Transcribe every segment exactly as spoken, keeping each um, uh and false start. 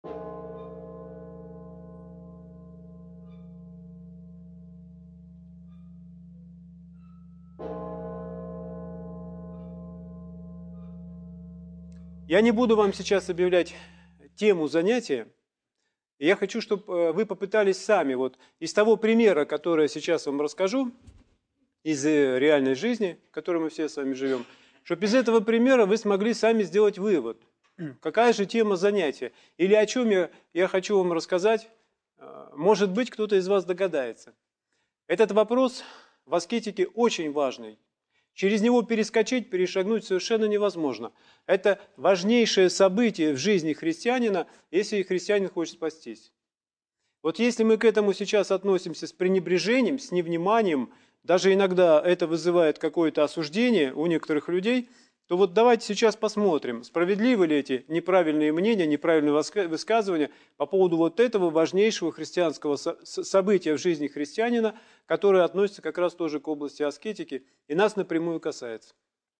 Я не буду вам сейчас объявлять тему занятия. Я хочу, чтобы вы попытались сами, вот из того примера, который я сейчас вам расскажу, из реальной жизни, в которой мы все с вами живем, чтобы из этого примера вы смогли сами сделать вывод. Какая же тема занятия? Или о чем я, я хочу вам рассказать, может быть, кто-то из вас догадается. Этот вопрос в аскетике очень важный. Через него перескочить, перешагнуть совершенно невозможно. Это важнейшее событие в жизни христианина, если христианин хочет спастись. Вот если мы к этому сейчас относимся с пренебрежением, с невниманием, даже иногда это вызывает какое-то осуждение у некоторых людей, то вот давайте сейчас посмотрим, справедливы ли эти неправильные мнения, неправильные высказывания по поводу вот этого важнейшего христианского события в жизни христианина, которое относится как раз тоже к области аскетики и нас напрямую касается.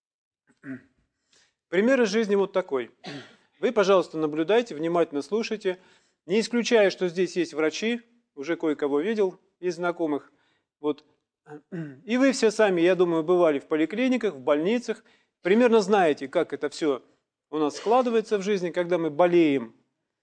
Пример из жизни вот такой. Вы, пожалуйста, наблюдайте, внимательно слушайте, не исключая, что здесь есть врачи, уже кое-кого видел из знакомых. Вот. И вы все сами, я думаю, бывали в поликлиниках, в больницах, примерно знаете, как это все у нас складывается в жизни, когда мы болеем.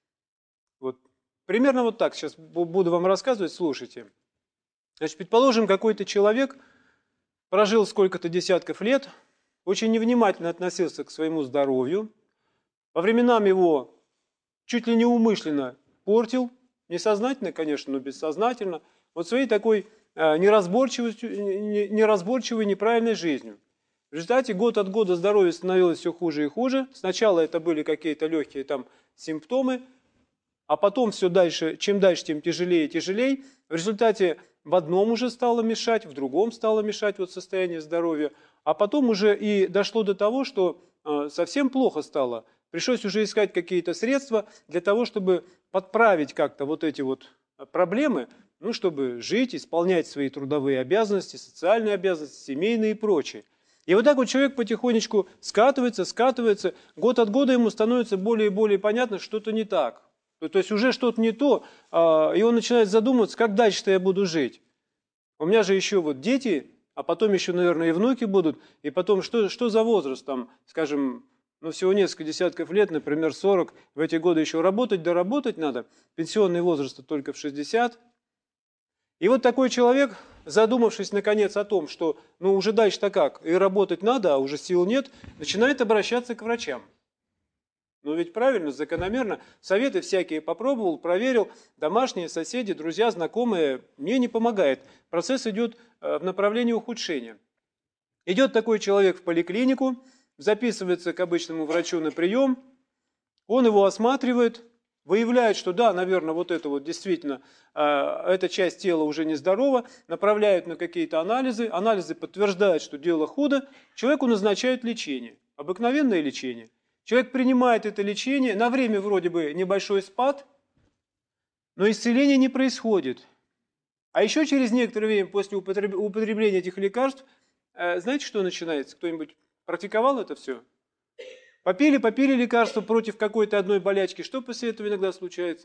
Вот. Примерно вот так сейчас буду вам рассказывать, слушайте. Значит, предположим, какой-то человек прожил сколько-то десятков лет, очень невнимательно относился к своему здоровью, по временам его чуть ли не умышленно портил, несознательно, конечно, но бессознательно, вот своей такой неразборчивостью, неразборчивой, неправильной жизнью. В результате год от года здоровье становилось все хуже и хуже. Сначала это были какие-то легкие там симптомы, а потом все дальше, чем дальше, тем тяжелее и тяжелее. В результате в одном уже стало мешать, в другом стало мешать вот состояние здоровья, а потом уже и дошло до того, что э, совсем плохо стало. Пришлось уже искать какие-то средства для того, чтобы подправить как-то вот эти вот проблемы, ну, чтобы жить, исполнять свои трудовые обязанности, социальные обязанности, семейные и прочее. И вот так вот человек потихонечку скатывается, скатывается, год от года ему становится более и более понятно, что что-то не так. То есть уже что-то не то, и он начинает задумываться, как дальше-то я буду жить. У меня же еще вот дети, а потом еще, наверное, и внуки будут, и потом что, что за возраст, там, скажем, ну всего несколько десятков лет, например, сорок, в эти годы еще работать, доработать надо, пенсионный возраст только в шестьдесят. И вот такой человек, задумавшись наконец о том, что ну уже дальше-то как, и работать надо, а уже сил нет, начинает обращаться к врачам. Ну ведь правильно, закономерно, советы всякие попробовал, проверил, домашние, соседи, друзья, знакомые, мне не помогает. Процесс идет в направлении ухудшения. Идет такой человек в поликлинику, записывается к обычному врачу на прием, он его осматривает, выявляет, что да, наверное, вот это вот действительно, э, эта часть тела уже нездорова, направляют на какие-то анализы, анализы подтверждают, что дело худо, человеку назначают лечение, обыкновенное лечение. Человек принимает это лечение, на время вроде бы небольшой спад, но исцеление не происходит. А еще через некоторое время после употребления этих лекарств, э, знаете, что начинается? Кто-нибудь практиковал это все? Попили, попили лекарства против какой-то одной болячки. Что после этого иногда случается?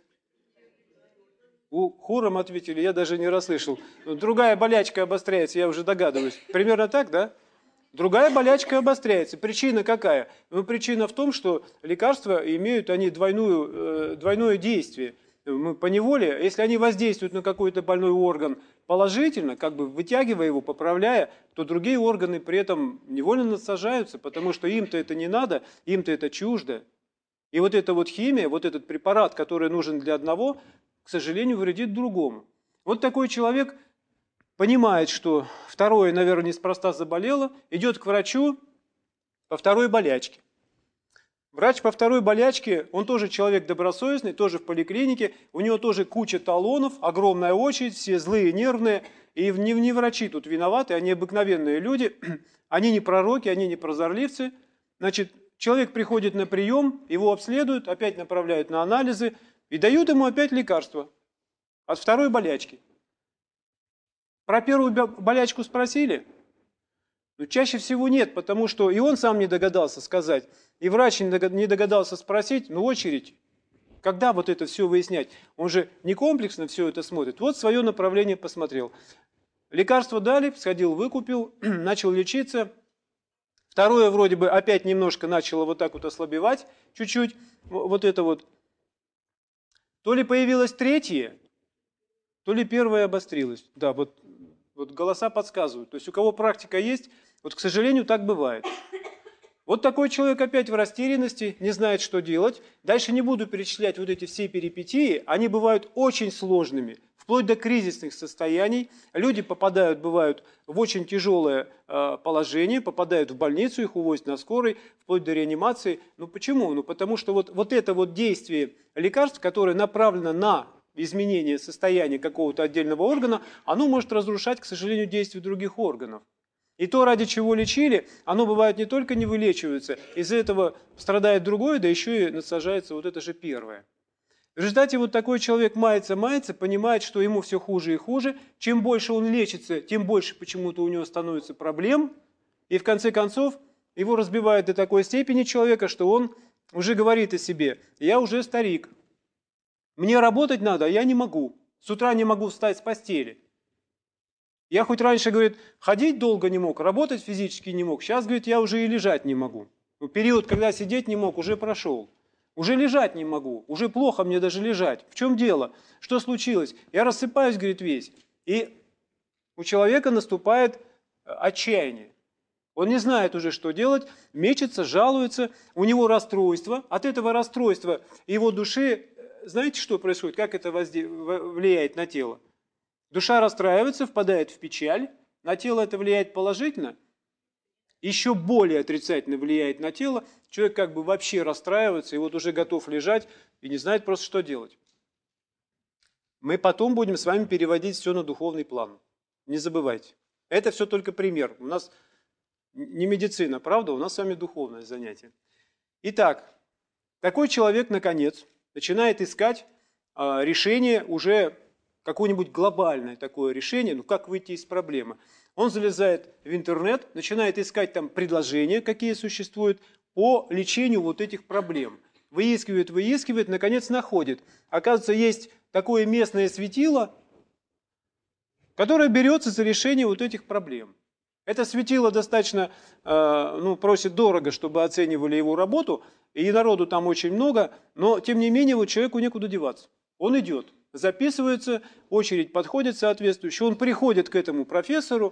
У, хором ответили, я даже не расслышал. Другая болячка обостряется, я уже догадываюсь. Примерно так, да? Другая болячка обостряется. Причина какая? Ну, причина в том, что лекарства имеют они двойную, э, двойное действие. Мы поневоле, если они воздействуют на какой-то больной орган положительно, как бы вытягивая его, поправляя, то другие органы при этом невольно насажаются, потому что им-то это не надо, им-то это чуждо. И вот эта вот химия, вот этот препарат, который нужен для одного, к сожалению, вредит другому. Вот такой человек понимает, что второе, наверное, неспроста заболело, идет к врачу по второй болячке. Врач по второй болячке, он тоже человек добросовестный, тоже в поликлинике, у него тоже куча талонов, огромная очередь, все злые, нервные, и не, не врачи тут виноваты, они обыкновенные люди, они не пророки, они не прозорливцы. Значит, человек приходит на прием, его обследуют, опять направляют на анализы и дают ему опять лекарства от второй болячки. Про первую болячку спросили? Ну, чаще всего нет, потому что и он сам не догадался сказать, и врач не догадался спросить, ну, очередь когда вот это все выяснять? Он же не комплексно все это смотрит. Вот свое направление посмотрел. Лекарство дали, сходил, выкупил, начал лечиться. Второе вроде бы опять немножко начало вот так вот ослабевать, чуть-чуть, вот это вот. То ли появилось третье, то ли первое обострилось. Да, вот, вот голоса подсказывают. То есть у кого практика есть, вот, к сожалению, так бывает. Вот такой человек опять в растерянности, не знает, что делать. Дальше не буду перечислять вот эти все перипетии, они бывают очень сложными, вплоть до кризисных состояний. Люди попадают, бывают, в очень тяжелое э, положение, попадают в больницу, их увозят на скорой, вплоть до реанимации. Ну почему? Ну потому что вот, вот это вот действие лекарств, которое направлено на изменение состояния какого-то отдельного органа, оно может разрушать, к сожалению, действие других органов. И то, ради чего лечили, оно бывает не только не вылечивается, из-за этого страдает другое, да еще и насаждается вот это же первое. В результате вот такой человек мается-мается, понимает, что ему все хуже и хуже. Чем больше он лечится, тем больше почему-то у него становится проблем. И в конце концов его разбивает до такой степени человека, что он уже говорит о себе: «Я уже старик, мне работать надо, а я не могу, с утра не могу встать с постели». Я хоть раньше, говорит, ходить долго не мог, работать физически не мог. Сейчас, говорит, я уже и лежать не могу. Ну, период, когда сидеть не мог, уже прошел. Уже лежать не могу, уже плохо мне даже лежать. В чем дело? Что случилось? Я рассыпаюсь, говорит, весь. И у человека наступает отчаяние. Он не знает уже, что делать, мечется, жалуется, у него расстройство. От этого расстройства его души, знаете, что происходит? Как это возде... влияет на тело? Душа расстраивается, впадает в печаль, на тело это влияет положительно, еще более отрицательно влияет на тело, человек как бы вообще расстраивается и вот уже готов лежать и не знает просто, что делать. Мы потом будем с вами переводить все на духовный план, не забывайте. Это все только пример, у нас не медицина, правда, у нас с вами духовное занятие. Итак, такой человек, наконец, начинает искать а, решение уже... какое-нибудь глобальное такое решение, ну как выйти из проблемы. Он залезает в интернет, начинает искать там предложения, какие существуют, по лечению вот этих проблем. Выискивает, выискивает, наконец находит. Оказывается, есть такое местное светило, которое берется за решение вот этих проблем. Это светило достаточно, э, ну, просит дорого, чтобы оценивали его работу, и народу там очень много, но тем не менее вот человеку некуда деваться. Он идет. Записывается, очередь подходит соответствующая, он приходит к этому профессору,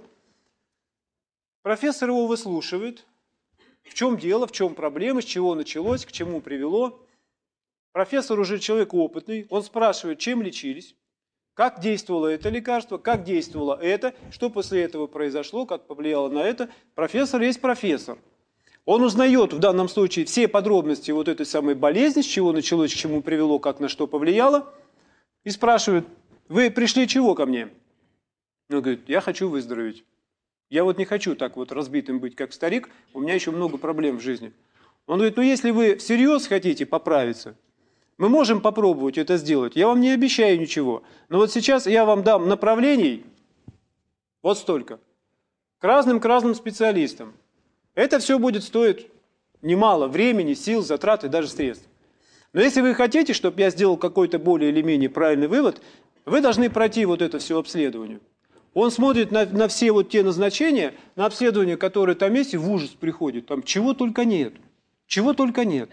профессор его выслушивает, в чем дело, в чем проблема, с чего началось, к чему привело. Профессор уже человек опытный, он спрашивает, чем лечились, как действовало это лекарство, как действовало это, что после этого произошло, как повлияло на это. Профессор есть профессор. Он узнает в данном случае все подробности вот этой самой болезни, с чего началось, к чему привело, как на что повлияло. И спрашивают: вы пришли чего ко мне? Он говорит: я хочу выздороветь. Я вот не хочу так вот разбитым быть, как старик, у меня еще много проблем в жизни. Он говорит: ну если вы всерьез хотите поправиться, мы можем попробовать это сделать. Я вам не обещаю ничего. Но вот сейчас я вам дам направлений вот столько. К разным, к разным специалистам. Это все будет стоить немало времени, сил, затрат и даже средств. Но если вы хотите, чтобы я сделал какой-то более или менее правильный вывод, вы должны пройти вот это все обследование. Он смотрит на, на все вот те назначения, на обследование, которые там есть, и в ужас приходит. Там чего только нет. Чего только нет.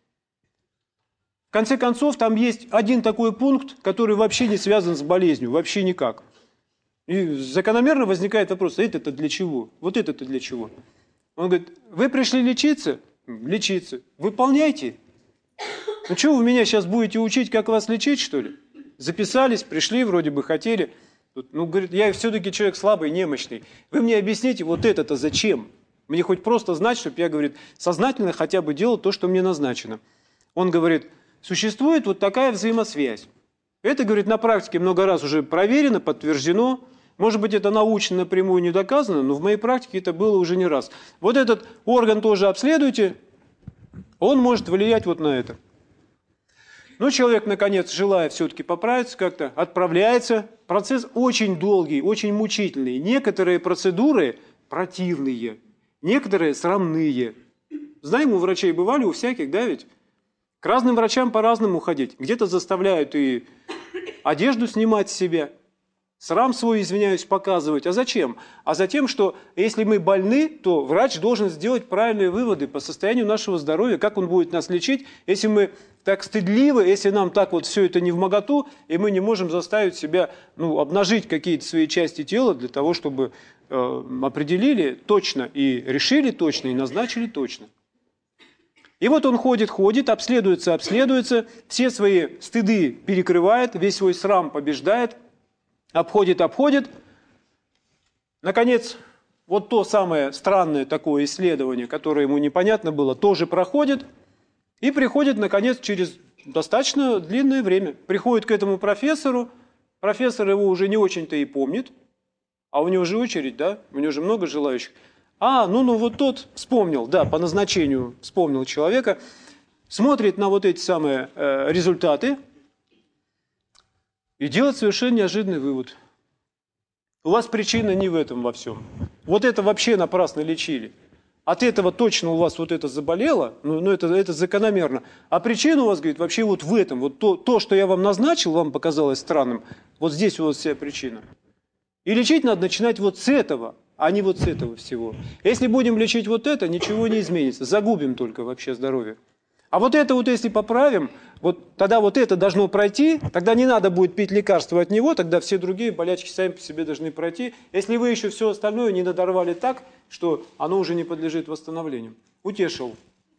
В конце концов, там есть один такой пункт, который вообще не связан с болезнью, вообще никак. И закономерно возникает вопрос: это-то для чего? Вот это-то для чего? Он говорит: вы пришли лечиться? Лечиться. Выполняйте. Ну что вы меня сейчас будете учить, как вас лечить, что ли? Записались, пришли, вроде бы хотели. Ну, говорит, я все-таки человек слабый, немощный. Вы мне объясните, вот это-то зачем? Мне хоть просто знать, чтобы я, говорит, сознательно хотя бы делал то, что мне назначено. Он говорит: существует вот такая взаимосвязь. Это, говорит, на практике много раз уже проверено, подтверждено. Может быть, это научно напрямую не доказано, но в моей практике это было уже не раз. Вот этот орган тоже обследуйте, он может влиять вот на это. Но человек, наконец, желая все-таки поправиться как-то, отправляется. Процесс очень долгий, очень мучительный. Некоторые процедуры противные, некоторые срамные. Знаем, у врачей бывали, у всяких, да ведь? К разным врачам по-разному ходить. Где-то заставляют и одежду снимать с себя, срам свой, извиняюсь, показывать. А зачем? А за тем, что если мы больны, то врач должен сделать правильные выводы по состоянию нашего здоровья, как он будет нас лечить, если мы так стыдливы, если нам так вот все это невмоготу, и мы не можем заставить себя, ну, обнажить какие-то свои части тела для того, чтобы э, определили точно и решили точно, и назначили точно. И вот он ходит, ходит, обследуется, обследуется, все свои стыды перекрывает, весь свой срам побеждает, обходит, обходит. Наконец, вот то самое странное такое исследование, которое ему непонятно было, тоже проходит. И приходит, наконец, через достаточно длинное время. Приходит к этому профессору, профессор его уже не очень-то и помнит, а у него же очередь, да, у него же много желающих. А, ну, ну вот тот вспомнил, да, по назначению вспомнил человека, смотрит на вот эти самые э, результаты и делает совершенно неожиданный вывод. У вас причина не в этом во всем. Вот это вообще напрасно лечили. От этого точно у вас вот это заболело, ну, ну это, это закономерно. А причина у вас, говорит, вообще вот в этом. Вот то, то, что я вам назначил, вам показалось странным, вот здесь у вас вся причина. И лечить надо начинать вот с этого, а не вот с этого всего. Если будем лечить вот это, ничего не изменится. Загубим только вообще здоровье. А вот это вот если поправим, вот тогда вот это должно пройти, тогда не надо будет пить лекарства от него, тогда все другие болячки сами по себе должны пройти. Если вы еще все остальное не надорвали так, что оно уже не подлежит восстановлению. Утешил.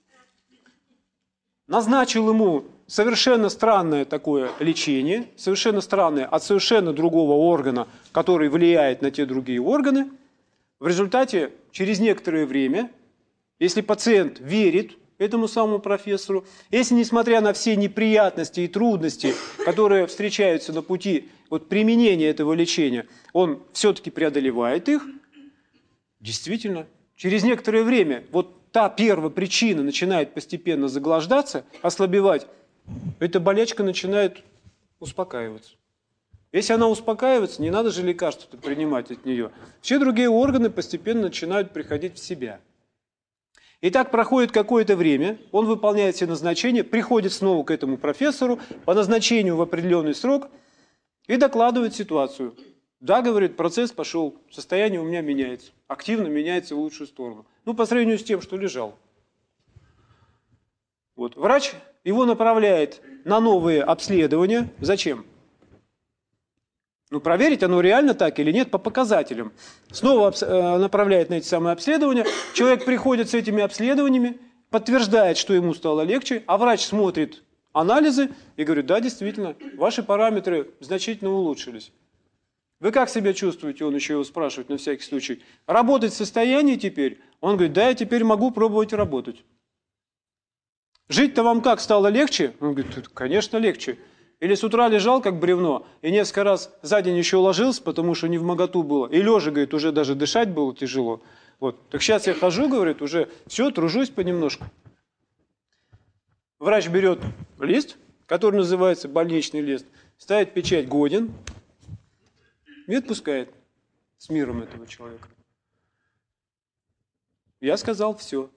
Назначил ему совершенно странное такое лечение, совершенно странное от совершенно другого органа, который влияет на те другие органы. В результате, через некоторое время, если пациент верит этому самому профессору, если, несмотря на все неприятности и трудности, которые встречаются на пути вот, применения этого лечения, он все-таки преодолевает их, действительно, через некоторое время вот та первая причина начинает постепенно заглаждаться, ослабевать, эта болячка начинает успокаиваться. Если она успокаивается, не надо же лекарства принимать от нее. Все другие органы постепенно начинают приходить в себя. И так проходит какое-то время, он выполняет все назначения, приходит снова к этому профессору по назначению в определенный срок и докладывает ситуацию. Да, говорит, процесс пошел, состояние у меня меняется, активно меняется в лучшую сторону. Ну, по сравнению с тем, что лежал. Вот. Врач его направляет на новые обследования. Зачем? Ну, проверить, оно реально так или нет по показателям. Снова направляет на эти самые обследования. Человек приходит с этими обследованиями, подтверждает, что ему стало легче, а врач смотрит анализы и говорит, да, действительно, ваши параметры значительно улучшились. Вы как себя чувствуете? Он еще его спрашивает на всякий случай. Работать в состоянии теперь? Он говорит, да, я теперь могу пробовать работать. Жить-то вам как, стало легче? Он говорит, конечно, легче. Или с утра лежал, как бревно, и несколько раз за день еще ложился, потому что невмоготу было. И лежа, говорит, уже даже дышать было тяжело. Вот. Так сейчас я хожу, говорит, уже все, тружусь понемножку. Врач берет лист, который называется больничный лист, ставит печать «Годен» и отпускает с миром этого человека. Я сказал все.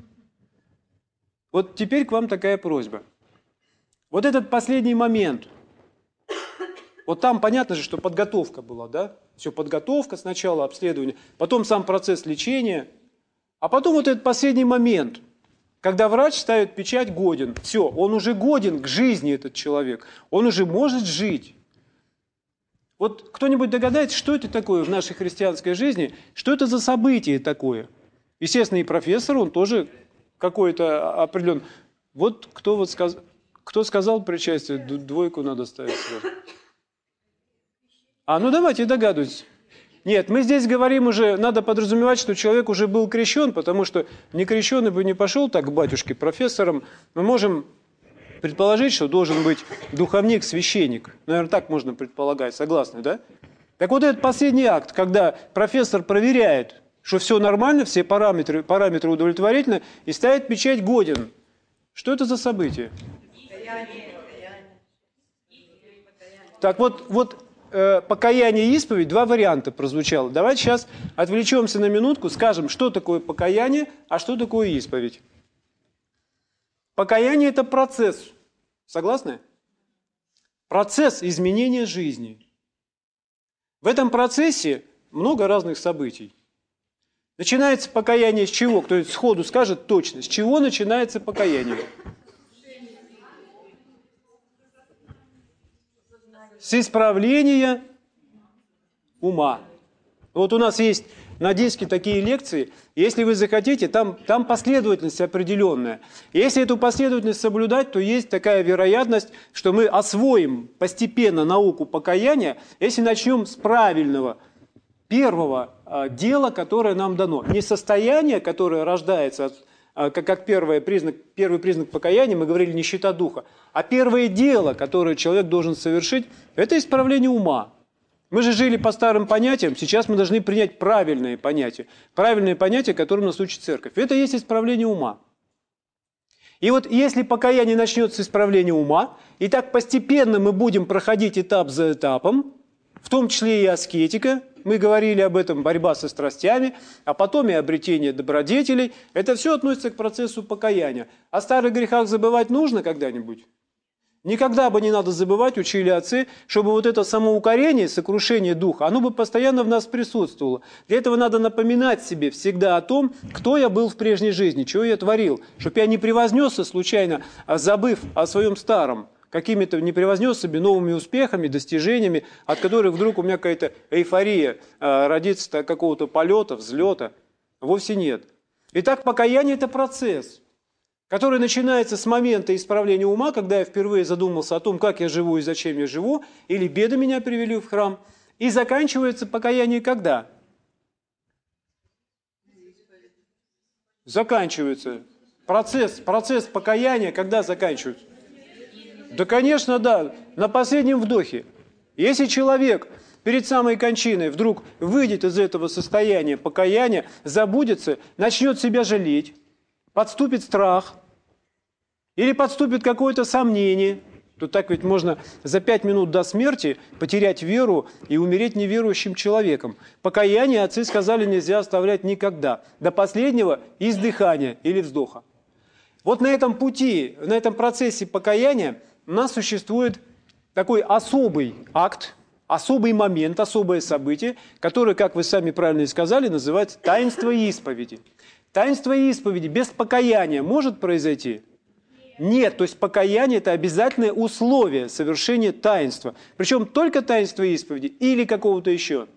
Вот теперь к вам такая просьба. Вот этот последний момент, вот там понятно же, что подготовка была, да? Все, подготовка, сначала обследование, потом сам процесс лечения, а потом вот этот последний момент, когда врач ставит печать «Годен». Все, он уже годен к жизни, этот человек, он уже может жить. Вот кто-нибудь догадается, что это такое в нашей христианской жизни, что это за событие такое? Естественно, и профессор, он тоже какой-то определенный. Вот кто вот сказал... Кто сказал причастие? Двойку надо ставить сразу. А, ну давайте догадывайтесь. Нет, мы здесь говорим уже, надо подразумевать, что человек уже был крещен, потому что некрещенный бы не пошел так к батюшке, профессором. Мы можем предположить, что должен быть духовник, священник. Наверное, так можно предполагать, согласны, да? Так вот этот последний акт, когда профессор проверяет, что все нормально, все параметры, параметры удовлетворительны, и ставит печать «Годен». Что это за событие? Так вот, вот э, покаяние и исповедь, два варианта прозвучало. Давайте сейчас отвлечемся на минутку, скажем, что такое покаяние, а что такое исповедь. Покаяние – это процесс. Согласны? Процесс изменения жизни. В этом процессе много разных событий. Начинается покаяние с чего? Кто сходу скажет точно, с чего начинается покаяние? С исправления ума. Вот у нас есть на диске такие лекции. Если вы захотите, там, там последовательность определенная. Если эту последовательность соблюдать, то есть такая вероятность, что мы освоим постепенно науку покаяния, если начнем с правильного, первого э, дела, которое нам дано. Не состояние, которое рождается, от, э, как, как первый признак, первый признак покаяния, мы говорили нищета духа, а первое дело, которое человек должен совершить, это исправление ума. Мы же жили по старым понятиям, сейчас мы должны принять правильные понятия. Правильные понятия, которым нас учит церковь. Это и есть исправление ума. И вот если покаяние начнется с исправления ума, и так постепенно мы будем проходить этап за этапом, в том числе и аскетика, мы говорили об этом, борьба со страстями, а потом и обретение добродетелей, это все относится к процессу покаяния. О старых грехах забывать нужно когда-нибудь? Никогда бы не надо забывать, учили отцы, чтобы вот это самоукорение, сокрушение духа, оно бы постоянно в нас присутствовало. Для этого надо напоминать себе всегда о том, кто я был в прежней жизни, что я творил, чтобы я не превознесся случайно, забыв о своем старом, какими-то не превознес себе новыми успехами, достижениями, от которых вдруг у меня какая-то эйфория родится какого-то полета, взлета. Вовсе нет. Итак, покаяние – это процесс, который начинается с момента исправления ума, когда я впервые задумался о том, как я живу и зачем я живу, или беды меня привели в храм, и заканчивается покаяние когда? Заканчивается. Процесс, процесс покаяния когда заканчивается? Да, конечно, да, на последнем вдохе. Если человек перед самой кончиной вдруг выйдет из этого состояния покаяния, забудется, начнет себя жалеть, подступит страх или подступит какое-то сомнение, то так ведь можно за пять минут до смерти потерять веру и умереть неверующим человеком. Покаяние, отцы сказали, нельзя оставлять никогда, до последнего издыхания или вздоха. Вот на этом пути, на этом процессе покаяния у нас существует такой особый акт, особый момент, особое событие, которое, как вы сами правильно и сказали, называется таинство исповеди. Таинство исповеди без покаяния может произойти? Нет, то есть покаяние – это обязательное условие совершения таинства. Причем только таинство исповеди или какого-то еще?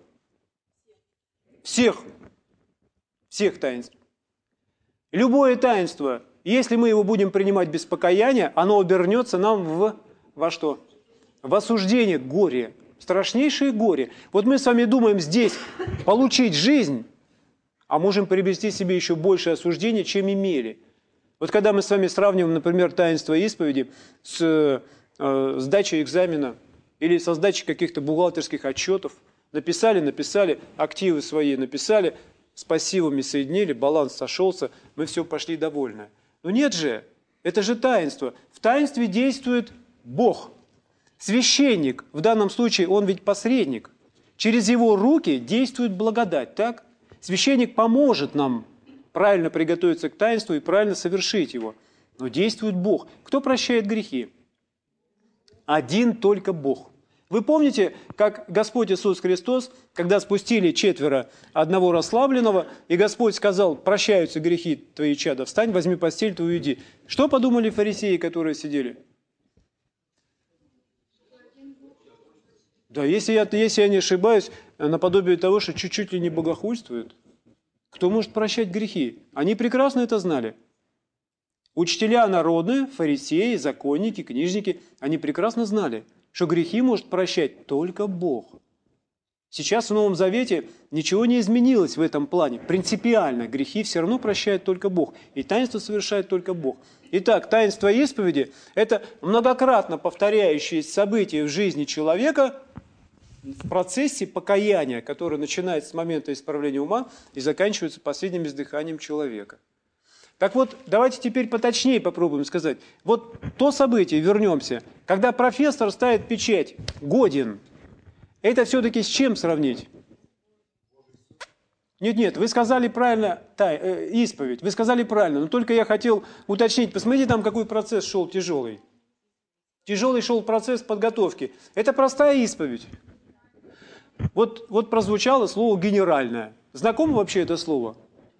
Всех. Всех таинств. Любое таинство, если мы его будем принимать без покаяния, оно обернется нам в, во что? В осуждение, горе. Страшнейшее горе. Вот мы с вами думаем здесь получить жизнь, а можем приобрести себе еще больше осуждения, чем имели. Вот когда мы с вами сравниваем, например, таинство исповеди с э, сдачей экзамена или со сдачей каких-то бухгалтерских отчетов, написали, написали, активы свои написали, с пассивами соединили, баланс сошелся, мы все пошли довольны. Но нет же, это же таинство. В таинстве действует Бог. Священник, в данном случае он ведь посредник. Через его руки действует благодать, так? Священник поможет нам правильно приготовиться к таинству и правильно совершить его. Но действует Бог. Кто прощает грехи? Один только Бог. Вы помните, как Господь Иисус Христос, когда спустили четверо одного расслабленного, и Господь сказал: прощаются грехи твои, чада, встань, возьми постель твою, иди. Что подумали фарисеи, которые сидели? Да, если я, если я не ошибаюсь, наподобие того, что чуть-чуть ли не богохульствуют. Кто может прощать грехи? Они прекрасно это знали. Учителя народные, фарисеи, законники, книжники, они прекрасно знали, что грехи может прощать только Бог. Сейчас в Новом Завете ничего не изменилось в этом плане. Принципиально грехи все равно прощает только Бог. И таинство совершает только Бог. Итак, таинство исповеди – это многократно повторяющееся событие в жизни человека в процессе покаяния, который начинается с момента исправления ума и заканчивается последним издыханием человека. Так вот, давайте теперь поточнее попробуем сказать. Вот то событие, вернемся, когда профессор ставит печать «годен», это все-таки с чем сравнить? Нет-нет, вы сказали правильно, тай, э, исповедь, вы сказали правильно, но только я хотел уточнить, посмотрите, там какой процесс шел тяжелый. Тяжелый шел процесс подготовки. Это простая исповедь. Вот, вот прозвучало слово «генеральное». Знакомо вообще это слово?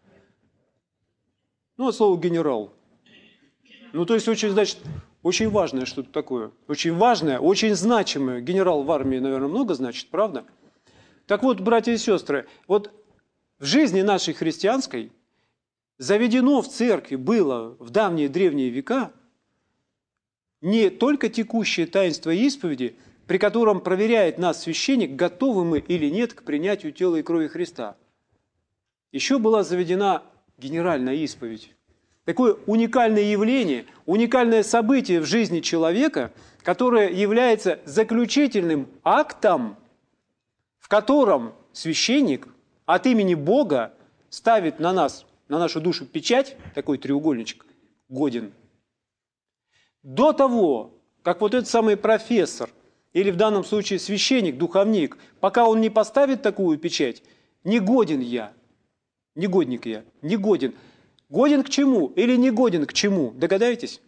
Ну, вот слово «генерал». Ну, то есть, очень, значит, очень важное что-то такое. Очень важное, очень значимое. Генерал в армии, наверное, много значит, правда? Так вот, братья и сестры, вот в жизни нашей христианской заведено в церкви было в давние древние века не только текущее таинство исповеди, при котором проверяет нас священник, готовы мы или нет к принятию тела и крови Христа. Еще была заведена генеральная исповедь. Такое уникальное явление, уникальное событие в жизни человека, которое является заключительным актом, в котором священник от имени Бога ставит на нас, на нашу душу печать, такой треугольничек, годен. До того, как вот этот самый профессор, или в данном случае священник, духовник, пока он не поставит такую печать, не годен я, негодник я, не годен. Годен к чему или не годен к чему? Догадаетесь?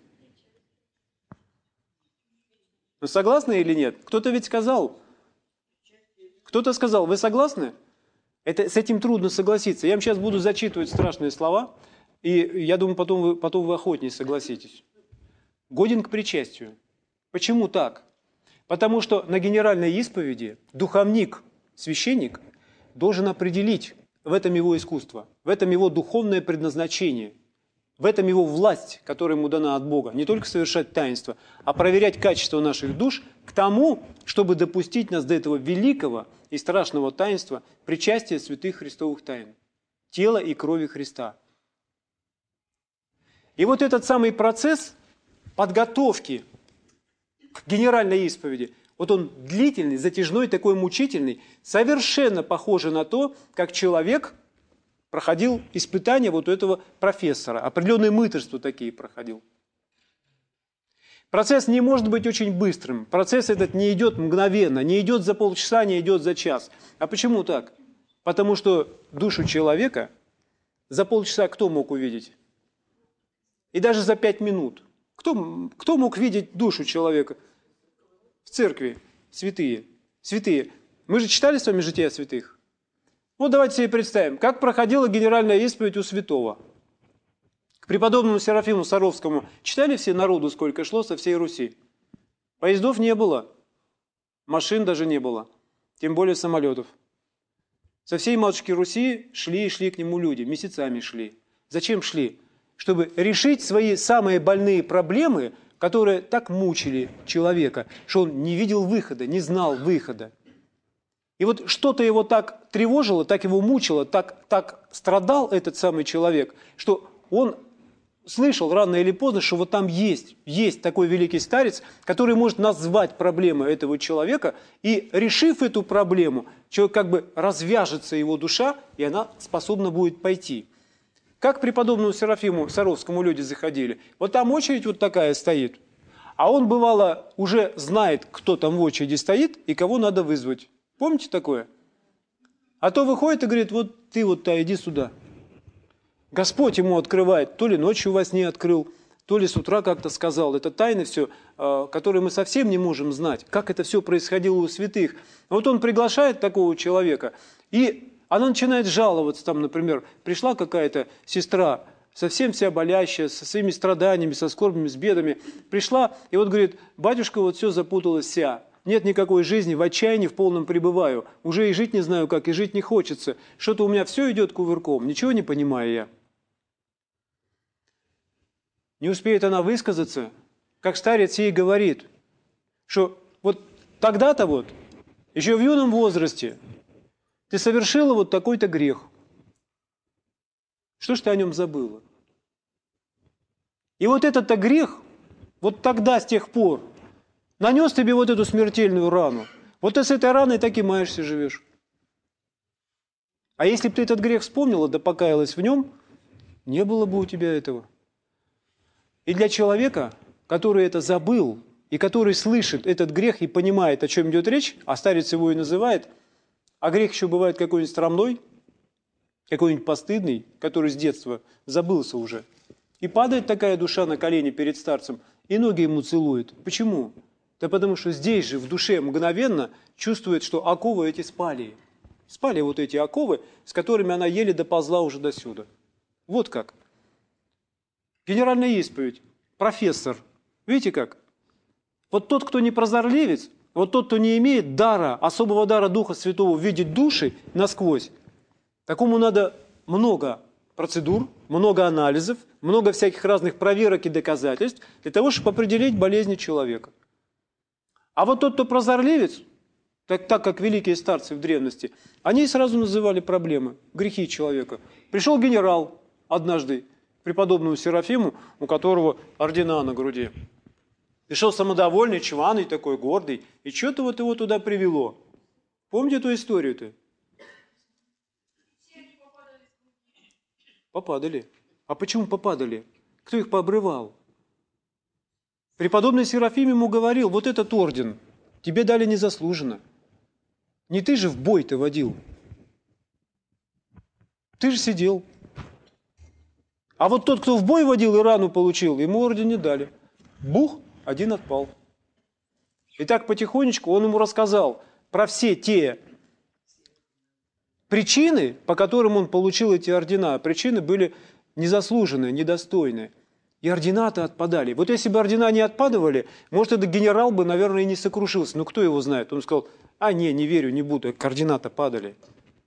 Вы согласны или нет? Кто-то ведь сказал. Кто-то сказал, вы согласны? Это, с этим трудно согласиться. Я вам сейчас буду зачитывать страшные слова, и я думаю, потом вы, потом вы охотнее согласитесь. Годен к причастию. Почему так? Потому что на генеральной исповеди духовник, священник, должен определить, в этом его искусство, в этом его духовное предназначение, в этом его власть, которая ему дана от Бога. Не только совершать таинство, а проверять качество наших душ к тому, чтобы допустить нас до этого великого и страшного таинства причастия святых христовых тайн, тела и крови Христа. И вот этот самый процесс подготовки к генеральной исповеди, вот он длительный, затяжной, такой мучительный, совершенно похоже на то, как человек проходил испытания вот у этого профессора, определенные мытарства такие проходил. Процесс не может быть очень быстрым, процесс этот не идет мгновенно, не идет за полчаса, не идет за час. А почему так? Потому что душу человека за полчаса кто мог увидеть? И даже за пять минут. Кто, кто мог видеть душу человека? В церкви святые. Святые. Мы же читали с вами «Жития святых». Вот давайте себе представим, как проходила генеральная исповедь у святого. К преподобному Серафиму Саровскому читали все народу, сколько шло со всей Руси? Поездов не было, машин даже не было, тем более самолетов. Со всей матушки Руси шли и шли к нему люди, месяцами шли. Зачем шли? Чтобы решить свои самые больные проблемы, которые так мучили человека, что он не видел выхода, не знал выхода. И вот что-то его так тревожило, так его мучило, так, так страдал этот самый человек, что он слышал рано или поздно, что вот там есть, есть такой великий старец, который может назвать проблемы этого человека, и решив эту проблему, человек как бы развяжется его душа, и она способна будет пойти. Как к преподобному Серафиму Саровскому люди заходили? Вот там очередь вот такая стоит, а он, бывало, уже знает, кто там в очереди стоит и кого надо вызвать. Помните такое? А то выходит и говорит, вот ты вот-то иди сюда. Господь ему открывает, то ли ночью во сне открыл, то ли с утра как-то сказал. Это тайны все, которые мы совсем не можем знать, как это все происходило у святых. Вот он приглашает такого человека, и она начинает жаловаться, там, например, пришла какая-то сестра, совсем вся болящая, со своими страданиями, со скорбями, с бедами, пришла и вот говорит, батюшка, вот все запуталась вся, нет никакой жизни, в отчаянии, в полном пребываю, уже и жить не знаю как, и жить не хочется, что-то у меня все идет кувырком, ничего не понимаю я. Не успеет она высказаться, как старец ей говорит, что вот тогда-то вот, еще в юном возрасте, ты совершила вот такой-то грех. Что ж ты о нем забыла? И вот этот-то грех, вот тогда, с тех пор, нанес тебе вот эту смертельную рану. Вот ты с этой раной так и маешься, живешь. А если бы ты этот грех вспомнила, да покаялась в нем, не было бы у тебя этого. И для человека, который это забыл, и который слышит этот грех и понимает, о чем идет речь, а старец его и называет, а грех еще бывает какой-нибудь срамной, какой-нибудь постыдный, который с детства забылся уже. И падает такая душа на колени перед старцем, и ноги ему целует. Почему? Да потому что здесь же, в душе, мгновенно чувствует, что оковы эти спали. Спали вот эти оковы, с которыми она еле доползла уже до сюда. Вот как. Генеральная исповедь. Профессор. Видите как? Вот тот, кто не прозорливец, вот тот, кто не имеет дара, особого дара Духа Святого видеть души насквозь, такому надо много процедур, много анализов, много всяких разных проверок и доказательств для того, чтобы определить болезни человека. А вот тот, кто прозорливец, так, так как великие старцы в древности, они сразу называли проблемы, грехи человека. Пришел генерал однажды к преподобному Серафиму, у которого ордена на груди. Пришел самодовольный, чваный такой, гордый, и что-то вот его туда привело. Помните эту историю-то? Попадали. А почему попадали? Кто их пообрывал? Преподобный Серафим ему говорил, вот этот орден тебе дали незаслуженно. Не ты же в бой-то водил. Ты же сидел. А вот тот, кто в бой водил и рану получил, ему орден не дали. Бух, один отпал. И так потихонечку он ему рассказал про все те причины, по которым он получил эти ордена. Причины были незаслуженные, недостойные. И ордена-то отпадали. Вот если бы ордена не отпадывали, может, этот генерал бы, наверное, и не сокрушился. Но кто его знает? Он сказал, а не, не верю, не буду, ордена-то падали.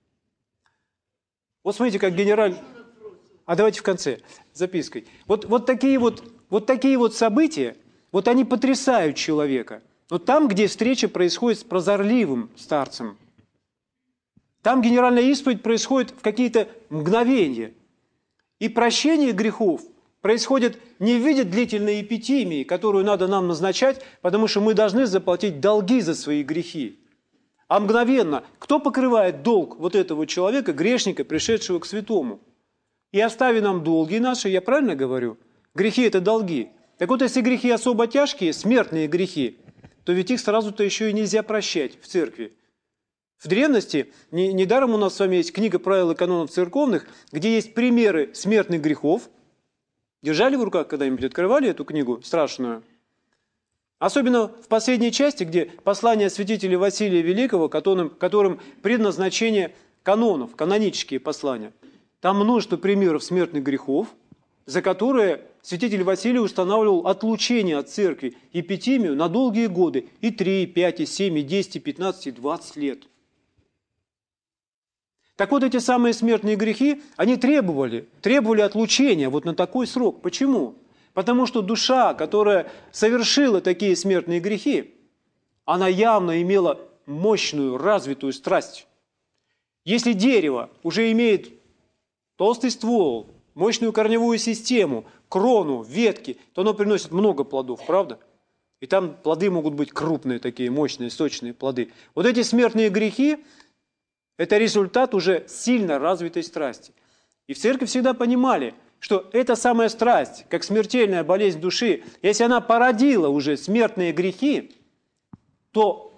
Вот смотрите, как генераль... А давайте в конце, запиской. Вот, вот, такие вот, вот такие вот события, вот они потрясают человека. Вот там, где встреча происходит с прозорливым старцем, там генеральная исповедь происходит в какие-то мгновения. И прощение грехов происходит не в виде длительной эпитемии, которую надо нам назначать, потому что мы должны заплатить долги за свои грехи. А мгновенно, кто покрывает долг вот этого человека, грешника, пришедшего к святому? И остави нам долги наши, я правильно говорю? Грехи – это долги. Так вот, если грехи особо тяжкие, смертные грехи, то ведь их сразу-то еще и нельзя прощать в церкви. В древности, не, недаром у нас с вами есть книга правил и канонов церковных, где есть примеры смертных грехов. Держали в руках когда-нибудь, открывали эту книгу страшную? Особенно в последней части, где послание святителя Василия Великого, которым, которым предназначение канонов, канонические послания. Там множество примеров смертных грехов, за которые святитель Василий устанавливал отлучение от церкви, эпитемию на долгие годы, и три, и пять, и семь, и десять, и пятнадцать, и двадцать лет. Так вот, эти самые смертные грехи, они требовали, требовали отлучения вот на такой срок. Почему? Потому что душа, которая совершила такие смертные грехи, она явно имела мощную, развитую страсть. Если дерево уже имеет толстый ствол, мощную корневую систему, крону, ветки, то оно приносит много плодов, правда? И там плоды могут быть крупные такие, мощные, сочные плоды. Вот эти смертные грехи – это результат уже сильно развитой страсти. И в церкви всегда понимали, что эта самая страсть, как смертельная болезнь души, если она породила уже смертные грехи, то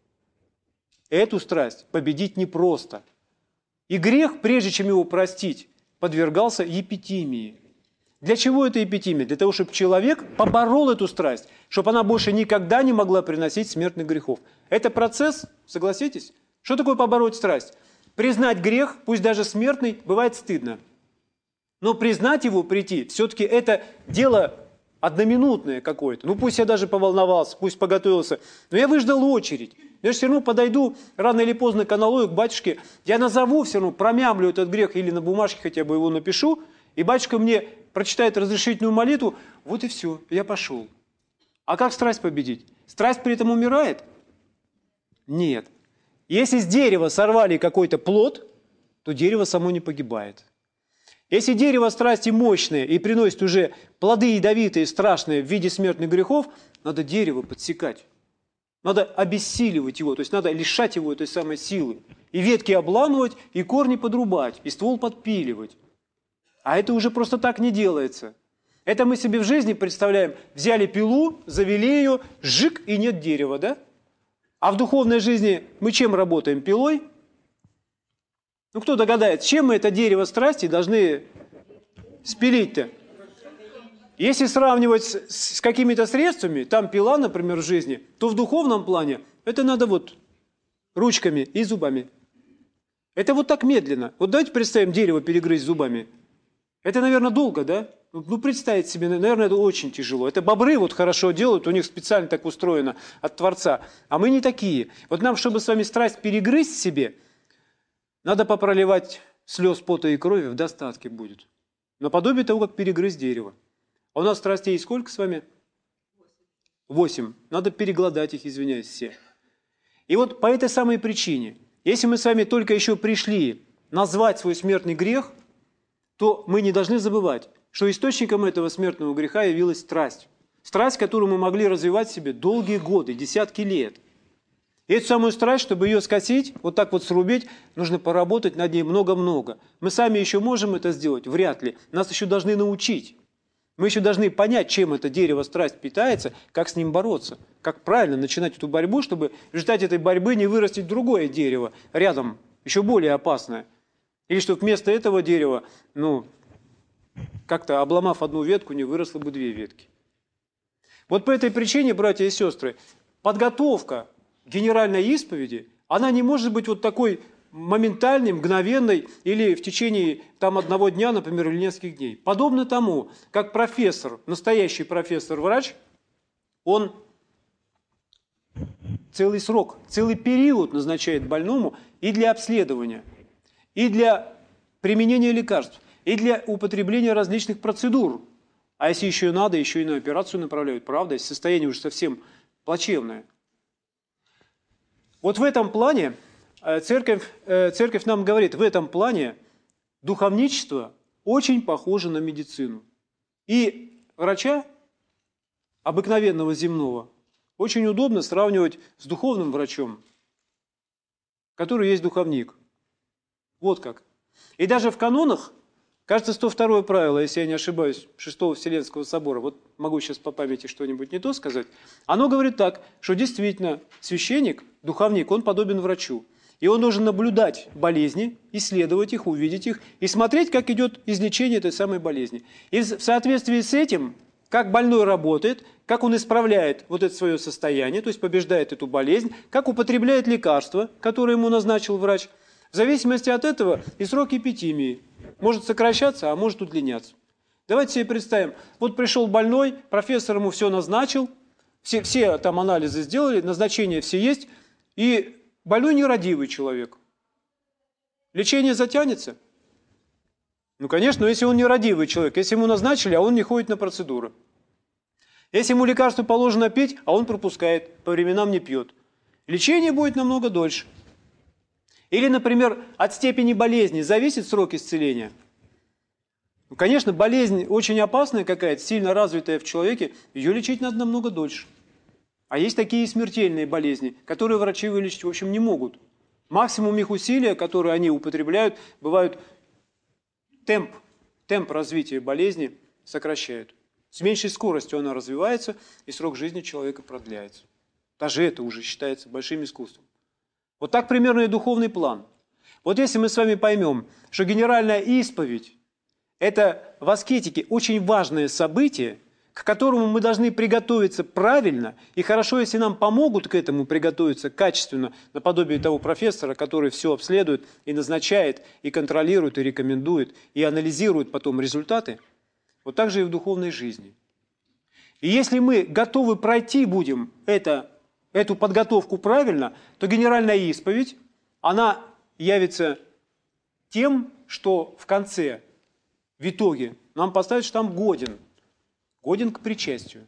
эту страсть победить непросто. И грех, прежде чем его простить, подвергался эпитемии. Для чего эта эпитемия? Для того, чтобы человек поборол эту страсть, чтобы она больше никогда не могла приносить смертных грехов. Это процесс, согласитесь? Что такое побороть страсть? Признать грех, пусть даже смертный, бывает стыдно. Но признать его, прийти, все-таки это дело одноминутное какое-то. Ну пусть я даже поволновался, пусть поготовился, но я выждал очередь. Я же все равно подойду рано или поздно к аналою, к батюшке, я назову все равно, промямлю этот грех или на бумажке хотя бы его напишу, и батюшка мне прочитает разрешительную молитву, вот и все, я пошел. А как страсть победить? Страсть при этом умирает? Нет. Если с дерева сорвали какой-то плод, то дерево само не погибает. Если дерево страсти мощное и приносит уже плоды ядовитые, страшные в виде смертных грехов, надо дерево подсекать. Надо обессиливать его, то есть надо лишать его этой самой силы. И ветки обламывать, и корни подрубать, и ствол подпиливать. А это уже просто так не делается. Это мы себе в жизни представляем. Взяли пилу, завели ее, жик, и нет дерева, да? А в духовной жизни мы чем работаем? Пилой? Ну, кто догадается, чем мы это дерево страсти должны спилить-то? Если сравнивать с, с какими-то средствами, там пила, например, в жизни, то в духовном плане это надо вот ручками и зубами. Это вот так медленно. Вот давайте представим дерево перегрызть зубами. Это, наверное, долго, да? Ну, представить себе, наверное, это очень тяжело. Это бобры вот хорошо делают, у них специально так устроено от Творца. А мы не такие. Вот нам, чтобы с вами страсть перегрызть себе, надо попроливать слез, пота и крови в достатке будет. Наподобие того, как перегрызть дерево. А у нас страстей сколько с вами? Восемь. Надо перегладать их, извиняюсь, все. И вот по этой самой причине, если мы с вами только еще пришли назвать свой смертный грех, то мы не должны забывать, что источником этого смертного греха явилась страсть. Страсть, которую мы могли развивать в себе долгие годы, десятки лет. И эту самую страсть, чтобы ее скосить, вот так вот срубить, нужно поработать над ней много-много. Мы сами еще можем это сделать? Вряд ли. Нас еще должны научить. Мы еще должны понять, чем это дерево страсть питается, как с ним бороться, как правильно начинать эту борьбу, чтобы в результате этой борьбы не вырастить другое дерево рядом, еще более опасное. Или чтобы вместо этого дерева, ну, как-то обломав одну ветку, не выросло бы две ветки. Вот по этой причине, братья и сестры, подготовка к генеральной исповеди, она не может быть вот такой моментальной, мгновенной или в течение там, одного дня, например, или нескольких дней. Подобно тому, как профессор, настоящий профессор-врач, он целый срок, целый период назначает больному и для обследования, и для применения лекарств, и для употребления различных процедур. А если еще и надо, еще и на операцию направляют, правда, если состояние уже совсем плачевное. Вот в этом плане церковь, церковь нам говорит, в этом плане духовничество очень похоже на медицину. И врача, обыкновенного земного, очень удобно сравнивать с духовным врачом, который есть духовник. Вот как. И даже в канонах, кажется, сто второе правило, если я не ошибаюсь, шестого Вселенского собора, вот могу сейчас по памяти что-нибудь не то сказать, оно говорит так, что действительно священник, духовник, он подобен врачу. И он должен наблюдать болезни, исследовать их, увидеть их и смотреть, как идет излечение этой самой болезни. И в соответствии с этим, как больной работает, как он исправляет вот это свое состояние, то есть побеждает эту болезнь, как употребляет лекарства, которые ему назначил врач, в зависимости от этого и срок эпитемии может сокращаться, а может удлиняться. Давайте себе представим, вот пришел больной, профессор ему все назначил, все, все там анализы сделали, назначения все есть, и больной нерадивый человек. Лечение затянется? Ну, конечно, но если он нерадивый человек, если ему назначили, а он не ходит на процедуры. Если ему лекарство положено пить, а он пропускает, по временам не пьет. Лечение будет намного дольше. Или, например, от степени болезни зависит срок исцеления. Ну, конечно, болезнь очень опасная какая-то, сильно развитая в человеке, ее лечить надо намного дольше. А есть такие смертельные болезни, которые врачи вылечить, в общем, не могут. Максимум их усилия, которые они употребляют, бывают темп, темп развития болезни сокращают. С меньшей скоростью она развивается, и срок жизни человека продляется. Даже это уже считается большим искусством. Вот так примерно и духовный план. Вот если мы с вами поймем, что генеральная исповедь – это в аскетике очень важное событие, к которому мы должны приготовиться правильно, и хорошо, если нам помогут к этому приготовиться качественно, наподобие того профессора, который все обследует и назначает, и контролирует, и рекомендует, и анализирует потом результаты, вот так же и в духовной жизни. И если мы готовы пройти будем это, эту подготовку правильно, то генеральная исповедь, она явится тем, что в конце, в итоге, нам поставят штамп «годен». Годен к причастию.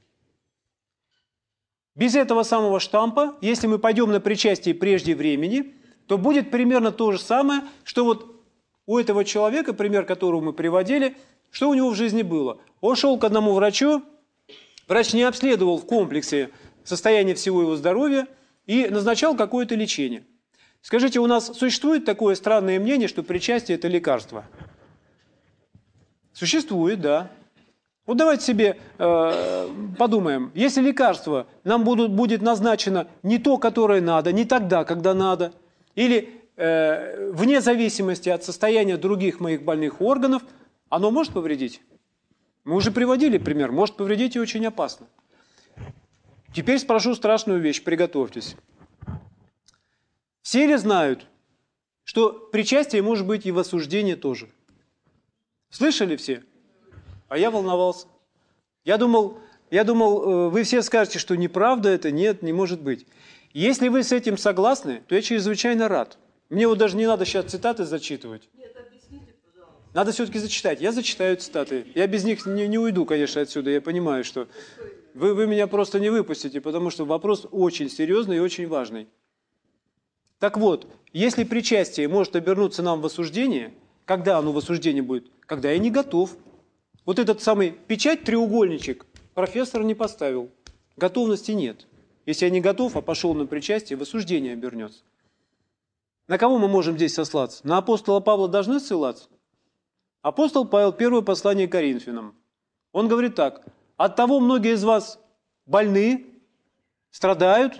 Без этого самого штампа, если мы пойдем на причастие прежде времени, то будет примерно то же самое, что вот у этого человека, пример которого мы приводили, что у него в жизни было. Он шел к одному врачу, врач не обследовал в комплексе состояние всего его здоровья и назначал какое-то лечение. Скажите, у нас существует такое странное мнение, что причастие – это лекарство? Существует, да. Вот давайте себе э, подумаем, если лекарство нам будут, будет назначено не то, которое надо, не тогда, когда надо, или э, вне зависимости от состояния других моих больных органов, оно может повредить? Мы уже приводили пример, может повредить и очень опасно. Теперь спрошу страшную вещь, приготовьтесь. Все ли знают, что причастие может быть и в осуждении тоже? Слышали все? А я волновался. Я думал, я думал, вы все скажете, что неправда это, нет, не может быть. Если вы с этим согласны, то я чрезвычайно рад. Мне вот даже не надо сейчас цитаты зачитывать. Нет, объясните, пожалуйста. Надо все-таки зачитать. Я зачитаю цитаты. Я без них не, не уйду, конечно, отсюда. Я понимаю, что вы, вы меня просто не выпустите, потому что вопрос очень серьезный и очень важный. Так вот, если причастие может обернуться нам в осуждение, когда оно в осуждении будет? Когда я не готов. Вот этот самый печать, треугольничек, профессор не поставил. Готовности нет. Если я не готов, а пошел на причастие, в осуждение обернется. На кого мы можем здесь сослаться? На апостола Павла должны ссылаться? Апостол Павел, первое послание к Коринфянам. Он говорит так: «Оттого многие из вас больны, страдают».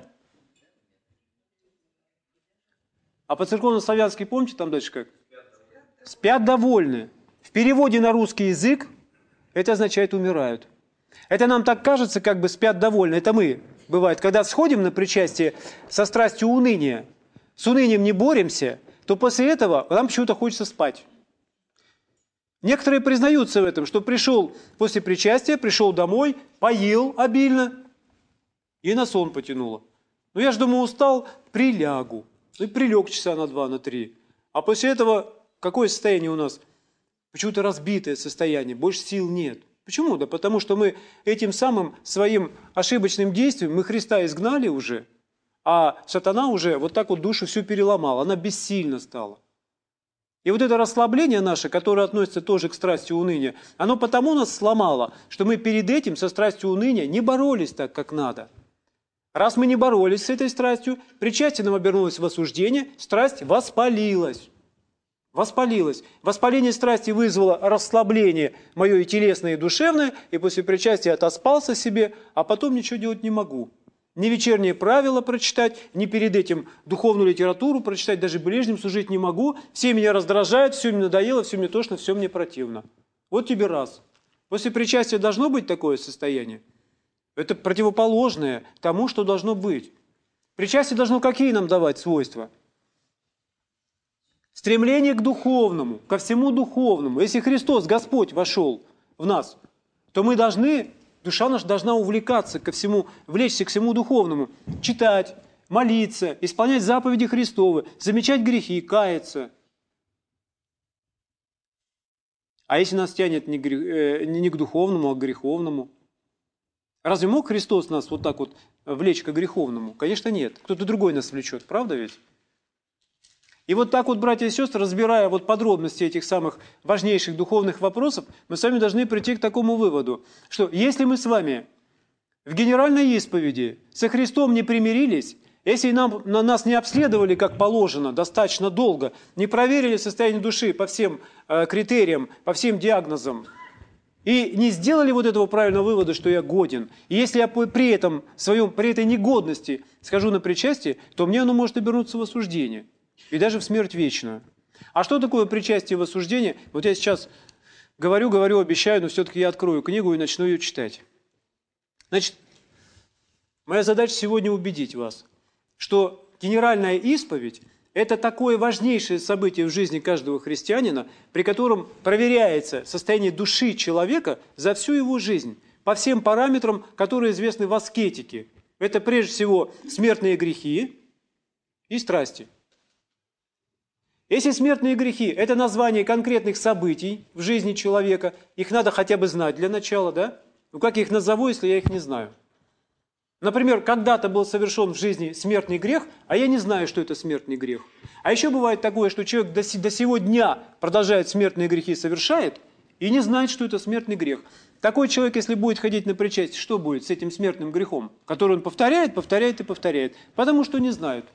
А по-церковно-славянски, помните, там дальше как? «Спят довольны». В переводе на русский язык это означает «умирают». Это нам так кажется, как бы спят довольны. Это мы, бывает, когда сходим на причастие со страстью уныния, с унынием не боремся, то после этого нам почему-то хочется спать. Некоторые признаются в этом, что пришел после причастия, пришел домой, поел обильно и на сон потянуло. Ну я же думаю, устал, прилягу. Ну и прилег часа на два, на три. А после этого какое состояние у нас? Почему-то разбитое состояние, больше сил нет. Почему? Да потому что мы этим самым своим ошибочным действием, мы Христа изгнали уже, а сатана уже вот так вот душу всю переломал, она бессильна стала. И вот это расслабление наше, которое относится тоже к страсти уныния, оно потому нас сломало, что мы перед этим со страстью уныния не боролись так, как надо. Раз мы не боролись с этой страстью, причастие нам обернулось в осуждение, страсть воспалилась. Воспалилась. Воспаление страсти вызвало расслабление мое и телесное, и душевное, и после причастия отоспался себе, а потом ничего делать не могу. Ни вечерние правила прочитать, ни перед этим духовную литературу прочитать, даже ближним служить не могу. Все меня раздражают, все мне надоело, все мне тошно, все мне противно. Вот тебе раз. После причастия должно быть такое состояние? Это противоположное тому, что должно быть. Причастие должно какие нам давать свойства? Стремление к духовному, ко всему духовному. Если Христос, Господь, вошел в нас, то мы должны, душа наша должна увлекаться ко всему, влечься к всему духовному. Читать, молиться, исполнять заповеди Христовы, замечать грехи, каяться. А если нас тянет не, грех, э, не к духовному, а к греховному? Разве мог Христос нас вот так вот влечь к греховному? Конечно, нет. Кто-то другой нас влечет, правда ведь? И вот так вот, братья и сестры, разбирая вот подробности этих самых важнейших духовных вопросов, мы с вами должны прийти к такому выводу, что если мы с вами в генеральной исповеди со Христом не примирились, если нам, на нас не обследовали как положено достаточно долго, не проверили состояние души по всем э, критериям, по всем диагнозам, и не сделали вот этого правильного вывода, что я годен, и если я при этом, своем, при этой негодности схожу на причастие, то мне оно может обернуться в осуждение. И даже в смерть вечную. А что такое причастие в осуждение? Вот я сейчас говорю, говорю, обещаю, но все-таки я открою книгу и начну ее читать. Значит, моя задача сегодня убедить вас, что генеральная исповедь – это такое важнейшее событие в жизни каждого христианина, при котором проверяется состояние души человека за всю его жизнь, по всем параметрам, которые известны в аскетике. Это прежде всего смертные грехи и страсти. Если смертные грехи – это название конкретных событий в жизни человека, их надо хотя бы знать для начала, да? Ну как я их назову, если я их не знаю? Например, когда-то был совершен в жизни смертный грех, а я не знаю, что это смертный грех. А еще бывает такое, что человек до, до сего дня продолжает смертные грехи, совершает, и не знает, что это смертный грех. Такой человек, если будет ходить на причастие, что будет с этим смертным грехом, который он повторяет, повторяет и повторяет? Потому что не знает.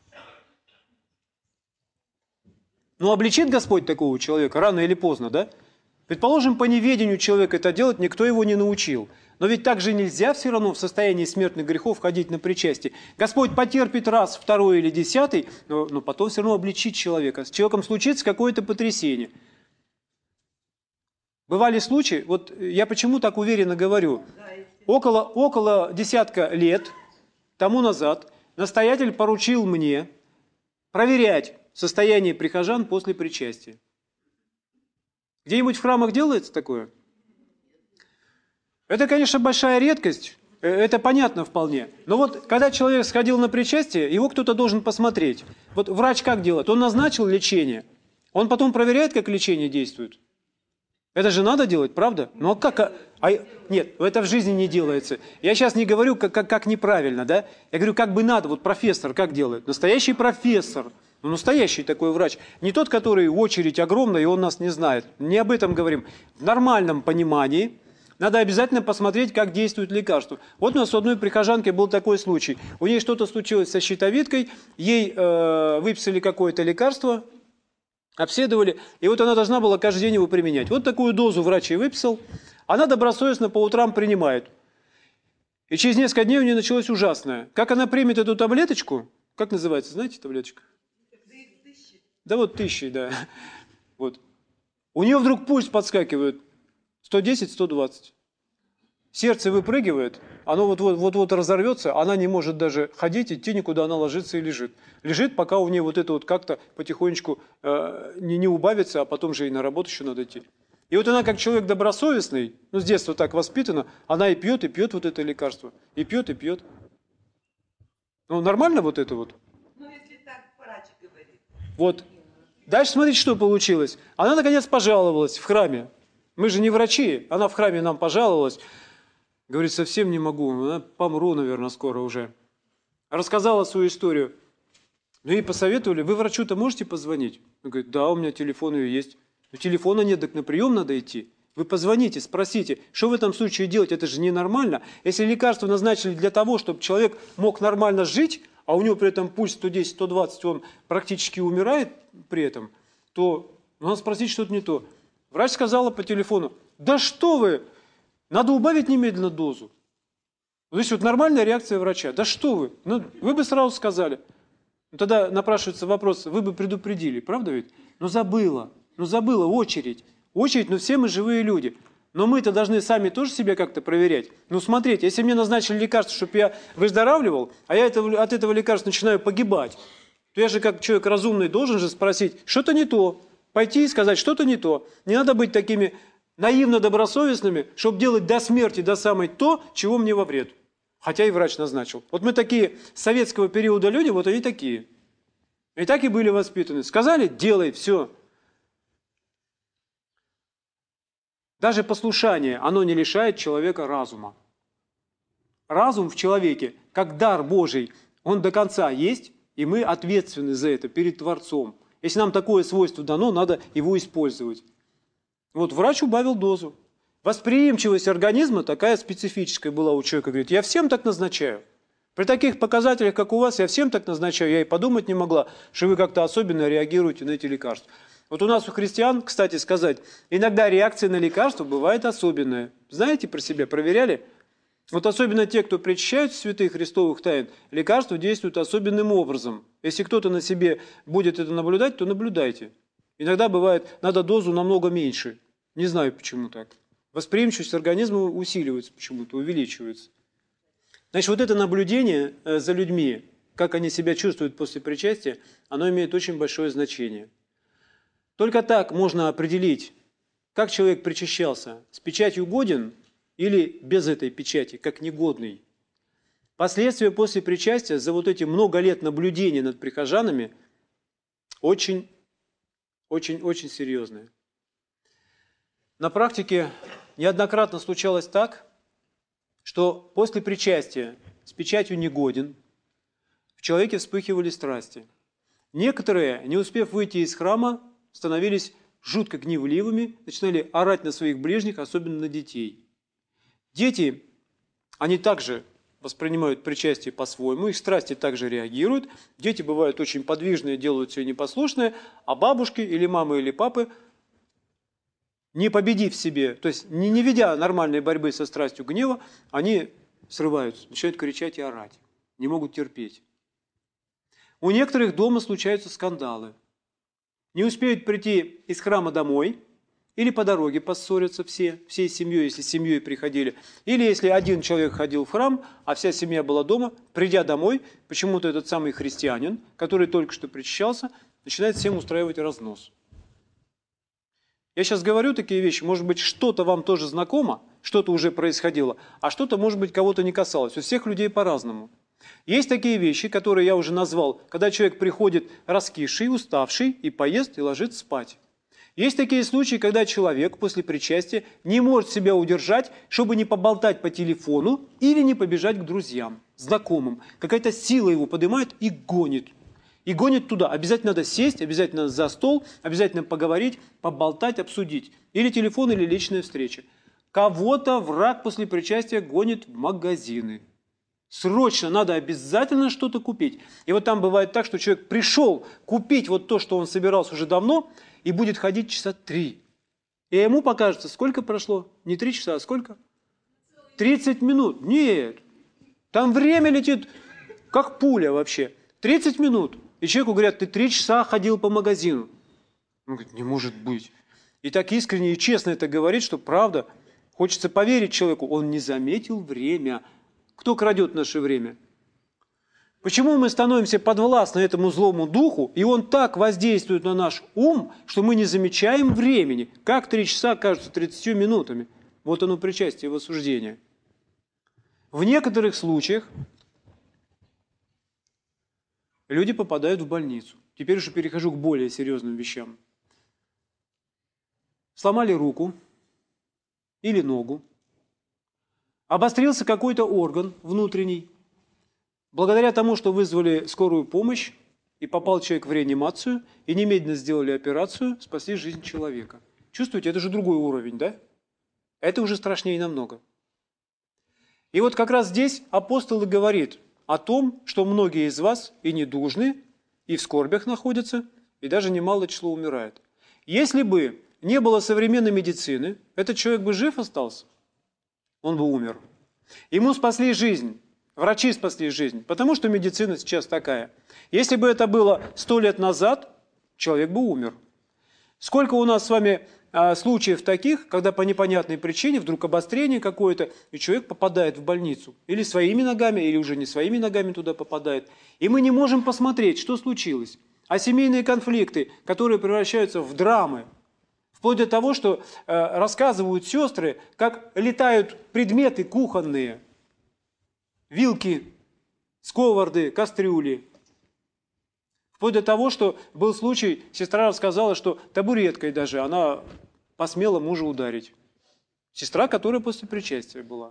Но обличит Господь такого человека рано или поздно, да? Предположим, по неведению человека это делать, никто его не научил. Но ведь так же нельзя все равно в состоянии смертных грехов ходить на причастие. Господь потерпит раз, второй или десятый, но, но потом все равно обличит человека. С человеком случится какое-то потрясение. Бывали случаи, вот я почему так уверенно говорю, около, около десятка лет тому назад настоятель поручил мне проверять состояние прихожан после причастия. Где-нибудь в храмах делается такое? Это, конечно, большая редкость, это понятно вполне. Но вот когда человек сходил на причастие, его кто-то должен посмотреть. Вот врач как делает? Он назначил лечение, он потом проверяет, как лечение действует. Это же надо делать, правда? Ну а как? А, нет, это в жизни не делается. Я сейчас не говорю, как, как, как неправильно, да? Я говорю, как бы надо. Вот профессор как делает? Настоящий профессор. Ну, настоящий такой врач. Не тот, который очередь огромная, и он нас не знает. Не об этом говорим. В нормальном понимании надо обязательно посмотреть, как действует лекарство. Вот у нас у одной прихожанки был такой случай. У ней что-то случилось со щитовидкой, ей э, выписали какое-то лекарство, обследовали, и вот она должна была каждый день его применять. Вот такую дозу врач ей выписал, она добросовестно по утрам принимает. И через несколько дней у нее началось ужасное. Как она примет эту таблеточку, как называется, знаете таблеточка? Да вот тысячи, да. Вот. У нее вдруг пульс подскакивает, сто десять - сто двадцать. Сердце выпрыгивает, оно вот-вот разорвется, она не может даже ходить, идти никуда, она ложится и лежит. Лежит, пока у нее вот это вот как-то потихонечку э, не, не убавится, а потом же и на работу еще надо идти. И вот она как человек добросовестный, ну с детства так воспитана, она и пьет, и пьет вот это лекарство. И пьет, и пьет. Ну нормально вот это вот? Ну если так врач говорит. Вот. Дальше смотрите, что получилось. Она наконец пожаловалась в храме. Мы же не врачи, она в храме нам пожаловалась. Говорит, совсем не могу, помру, наверное, скоро уже. Рассказала свою историю. Ну ей посоветовали, вы врачу-то можете позвонить? Он говорит, да, у меня телефон ее есть. Но телефона нет, так на прием надо идти. Вы позвоните, спросите, что в этом случае делать, это же ненормально. Если лекарство назначили для того, чтобы человек мог нормально жить, а у него при этом пульс сто десять - сто двадцать, он практически умирает при этом, то надо спросить что-то не то. Врач сказала по телефону, да что вы, надо убавить немедленно дозу. То есть вот нормальная реакция врача. Да что вы, ну, вы бы сразу сказали. Ну, тогда напрашивается вопрос, вы бы предупредили, правда ведь? Ну забыла, ну забыла, очередь. Очередь, ну все мы живые люди. Но мы-то должны сами тоже себя как-то проверять. Ну смотрите, если мне назначили лекарство, чтобы я выздоравливал, а я это, от этого лекарства начинаю погибать, то я же как человек разумный должен же спросить, что-то не то. Пойти и сказать, что-то не то. Не надо быть такими наивно добросовестными, чтобы делать до смерти, до самой то, чего мне во вред. Хотя и врач назначил. Вот мы такие советского периода люди, вот они такие. И так и были воспитаны. Сказали, делай, все. Даже послушание, оно не лишает человека разума. Разум в человеке, как дар Божий, он до конца есть, и мы ответственны за это перед Творцом. Если нам такое свойство дано, надо его использовать. Вот врач убавил дозу. Восприимчивость организма такая специфическая была у человека. Говорит, я всем так назначаю. При таких показателях, как у вас, я всем так назначаю. Я и подумать не могла, что вы как-то особенно реагируете на эти лекарства. Вот у нас у христиан, кстати сказать, иногда реакция на лекарства бывает особенная. Знаете про себя, проверяли? Вот особенно те, кто причащают святых христовых тайн, лекарства действуют особенным образом. Если кто-то на себе будет это наблюдать, то наблюдайте. Иногда бывает, надо дозу намного меньше. Не знаю, почему так. Восприимчивость организма усиливается почему-то, увеличивается. Значит, вот это наблюдение за людьми, как они себя чувствуют после причастия, оно имеет очень большое значение. Только так можно определить, как человек причащался, с печатью годен или без этой печати, как негодный. Последствия после причастия за вот эти много лет наблюдения над прихожанами очень, очень, очень серьезные. На практике неоднократно случалось так, что после причастия с печатью негоден в человеке вспыхивали страсти. Некоторые, не успев выйти из храма, становились жутко гневливыми, начинали орать на своих ближних, особенно на детей. Дети, они также воспринимают причастие по-своему, их страсти также реагируют. Дети бывают очень подвижные, делают все непослушное, а бабушки или мамы или папы не победив себе, то есть не, не ведя нормальной борьбы со страстью гнева, они срываются, начинают кричать и орать, не могут терпеть. У некоторых дома случаются скандалы. Не успеют прийти из храма домой, или по дороге поссорятся все, всей семьей, если с семьей приходили. Или если один человек ходил в храм, а вся семья была дома, придя домой, почему-то этот самый христианин, который только что причащался, начинает всем устраивать разнос. Я сейчас говорю такие вещи, может быть, что-то вам тоже знакомо, что-то уже происходило, а что-то, может быть, кого-то не касалось. У всех людей по-разному. Есть такие вещи, которые я уже назвал, когда человек приходит раскисший, уставший, и поест, и ложится спать. Есть такие случаи, когда человек после причастия не может себя удержать, чтобы не поболтать по телефону или не побежать к друзьям, знакомым. Какая-то сила его поднимает и гонит. И гонит туда. Обязательно надо сесть, обязательно за стол, обязательно поговорить, поболтать, обсудить. Или телефон, или личная встреча. Кого-то враг после причастия гонит в магазины. Срочно надо обязательно что-то купить. И вот там бывает так, что человек пришел купить вот то, что он собирался уже давно, и будет ходить часа три. И ему покажется, сколько прошло? Не три часа, а сколько? тридцать минут. Нет. Там время летит, как пуля вообще. тридцать минут. И человеку говорят, ты три часа ходил по магазину. Он говорит, не может быть. И так искренне и честно это говорит, что правда. Хочется поверить человеку, он не заметил время. Кто крадет наше время? Почему мы становимся подвластны этому злому духу, и он так воздействует на наш ум, что мы не замечаем времени? Как три часа кажутся тридцатью минутами? Вот оно причастие в осуждение. В некоторых случаях люди попадают в больницу. Теперь уже перехожу к более серьезным вещам. Сломали руку или ногу, обострился какой-то орган внутренний. Благодаря тому, что вызвали скорую помощь, и попал человек в реанимацию, и немедленно сделали операцию, спасли жизнь человека. Чувствуете, это же другой уровень, да? Это уже страшнее намного. И вот как раз здесь апостол и говорит о том, что многие из вас и недужны, и в скорбях находятся, и даже немало число умирает. Если бы не было современной медицины, этот человек бы жив остался, он бы умер. Ему спасли жизнь. Врачи спасли жизнь, потому что медицина сейчас такая. Если бы это было сто лет назад, человек бы умер. Сколько у нас с вами а, случаев таких, когда по непонятной причине вдруг обострение какое-то, и человек попадает в больницу. Или своими ногами, или уже не своими ногами туда попадает. И мы не можем посмотреть, что случилось. А семейные конфликты, которые превращаются в драмы, вплоть до того, что э, рассказывают сестры, как летают предметы кухонные, вилки, сковороды, кастрюли. Вплоть до того, что был случай, сестра рассказала, что табуреткой даже она посмела мужа ударить. Сестра, которая после причастия была.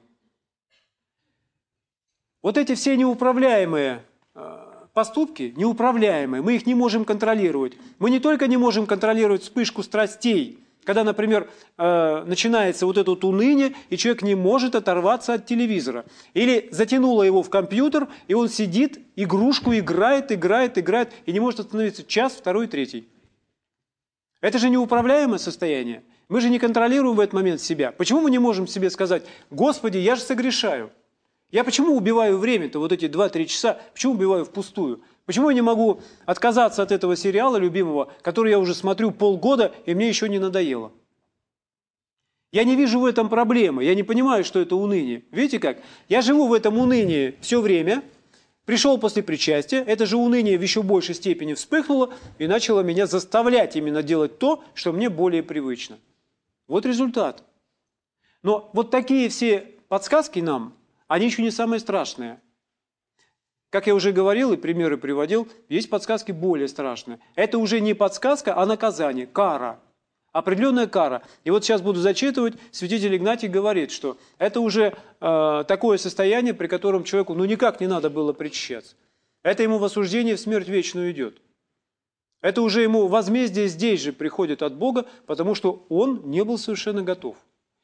Вот эти все неуправляемые поступки, неуправляемые, мы их не можем контролировать. Мы не только не можем контролировать вспышку страстей, когда, например, э, начинается вот это вот уныние, и человек не может оторваться от телевизора. Или затянуло его в компьютер, и он сидит, игрушку играет, играет, играет, и не может остановиться час, второй, третий. Это же неуправляемое состояние. Мы же не контролируем в этот момент себя. Почему мы не можем себе сказать, Господи, я же согрешаю? Я почему убиваю время-то, вот эти два-три часа, почему убиваю впустую? Почему я не могу отказаться от этого сериала любимого, который я уже смотрю полгода, и мне еще не надоело? Я не вижу в этом проблемы, я не понимаю, что это уныние. Видите как? Я живу в этом унынии все время, пришел после причастия, это же уныние в еще большей степени вспыхнуло и начало меня заставлять именно делать то, что мне более привычно. Вот результат. Но вот такие все подсказки нам, они еще не самые страшные. Как я уже говорил и примеры приводил, есть подсказки более страшные. Это уже не подсказка, а наказание, кара. Определенная кара. И вот сейчас буду зачитывать, святитель Игнатий говорит, что это уже э, такое состояние, при котором человеку ну никак не надо было причащаться. Это ему в осуждение в смерть вечную идет. Это уже ему возмездие здесь же приходит от Бога, потому что он не был совершенно готов.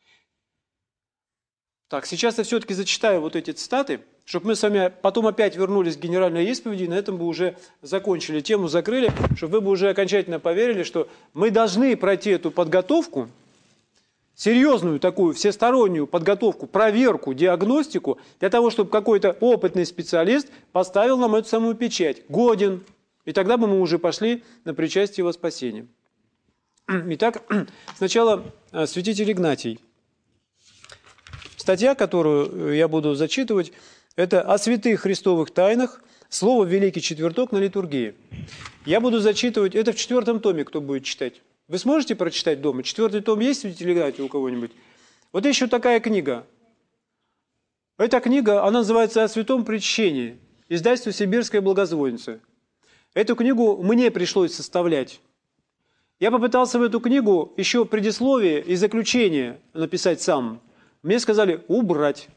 Так, сейчас я все-таки зачитаю вот эти цитаты, чтобы мы с вами потом опять вернулись к генеральной исповеди, и на этом бы уже закончили тему, закрыли, чтобы вы бы уже окончательно поверили, что мы должны пройти эту подготовку, серьезную такую всестороннюю подготовку, проверку, диагностику, для того, чтобы какой-то опытный специалист поставил нам эту самую печать. Годен. И тогда бы мы уже пошли на причастие во спасение. Итак, сначала святитель Игнатий. Статья, которую я буду зачитывать, это «О святых христовых тайнах. Слово в Великий Четверток на литургии». Я буду зачитывать, это в четвертом томе, кто будет читать. Вы сможете прочитать дома? Четвертый том есть святитель Игнатий у кого-нибудь? Вот еще такая книга. Эта книга, она называется «О святом причащении». Издательство «Сибирская благозвонница». Эту книгу мне пришлось составлять. Я попытался в эту книгу еще предисловие и заключение написать сам. Мне сказали убрать.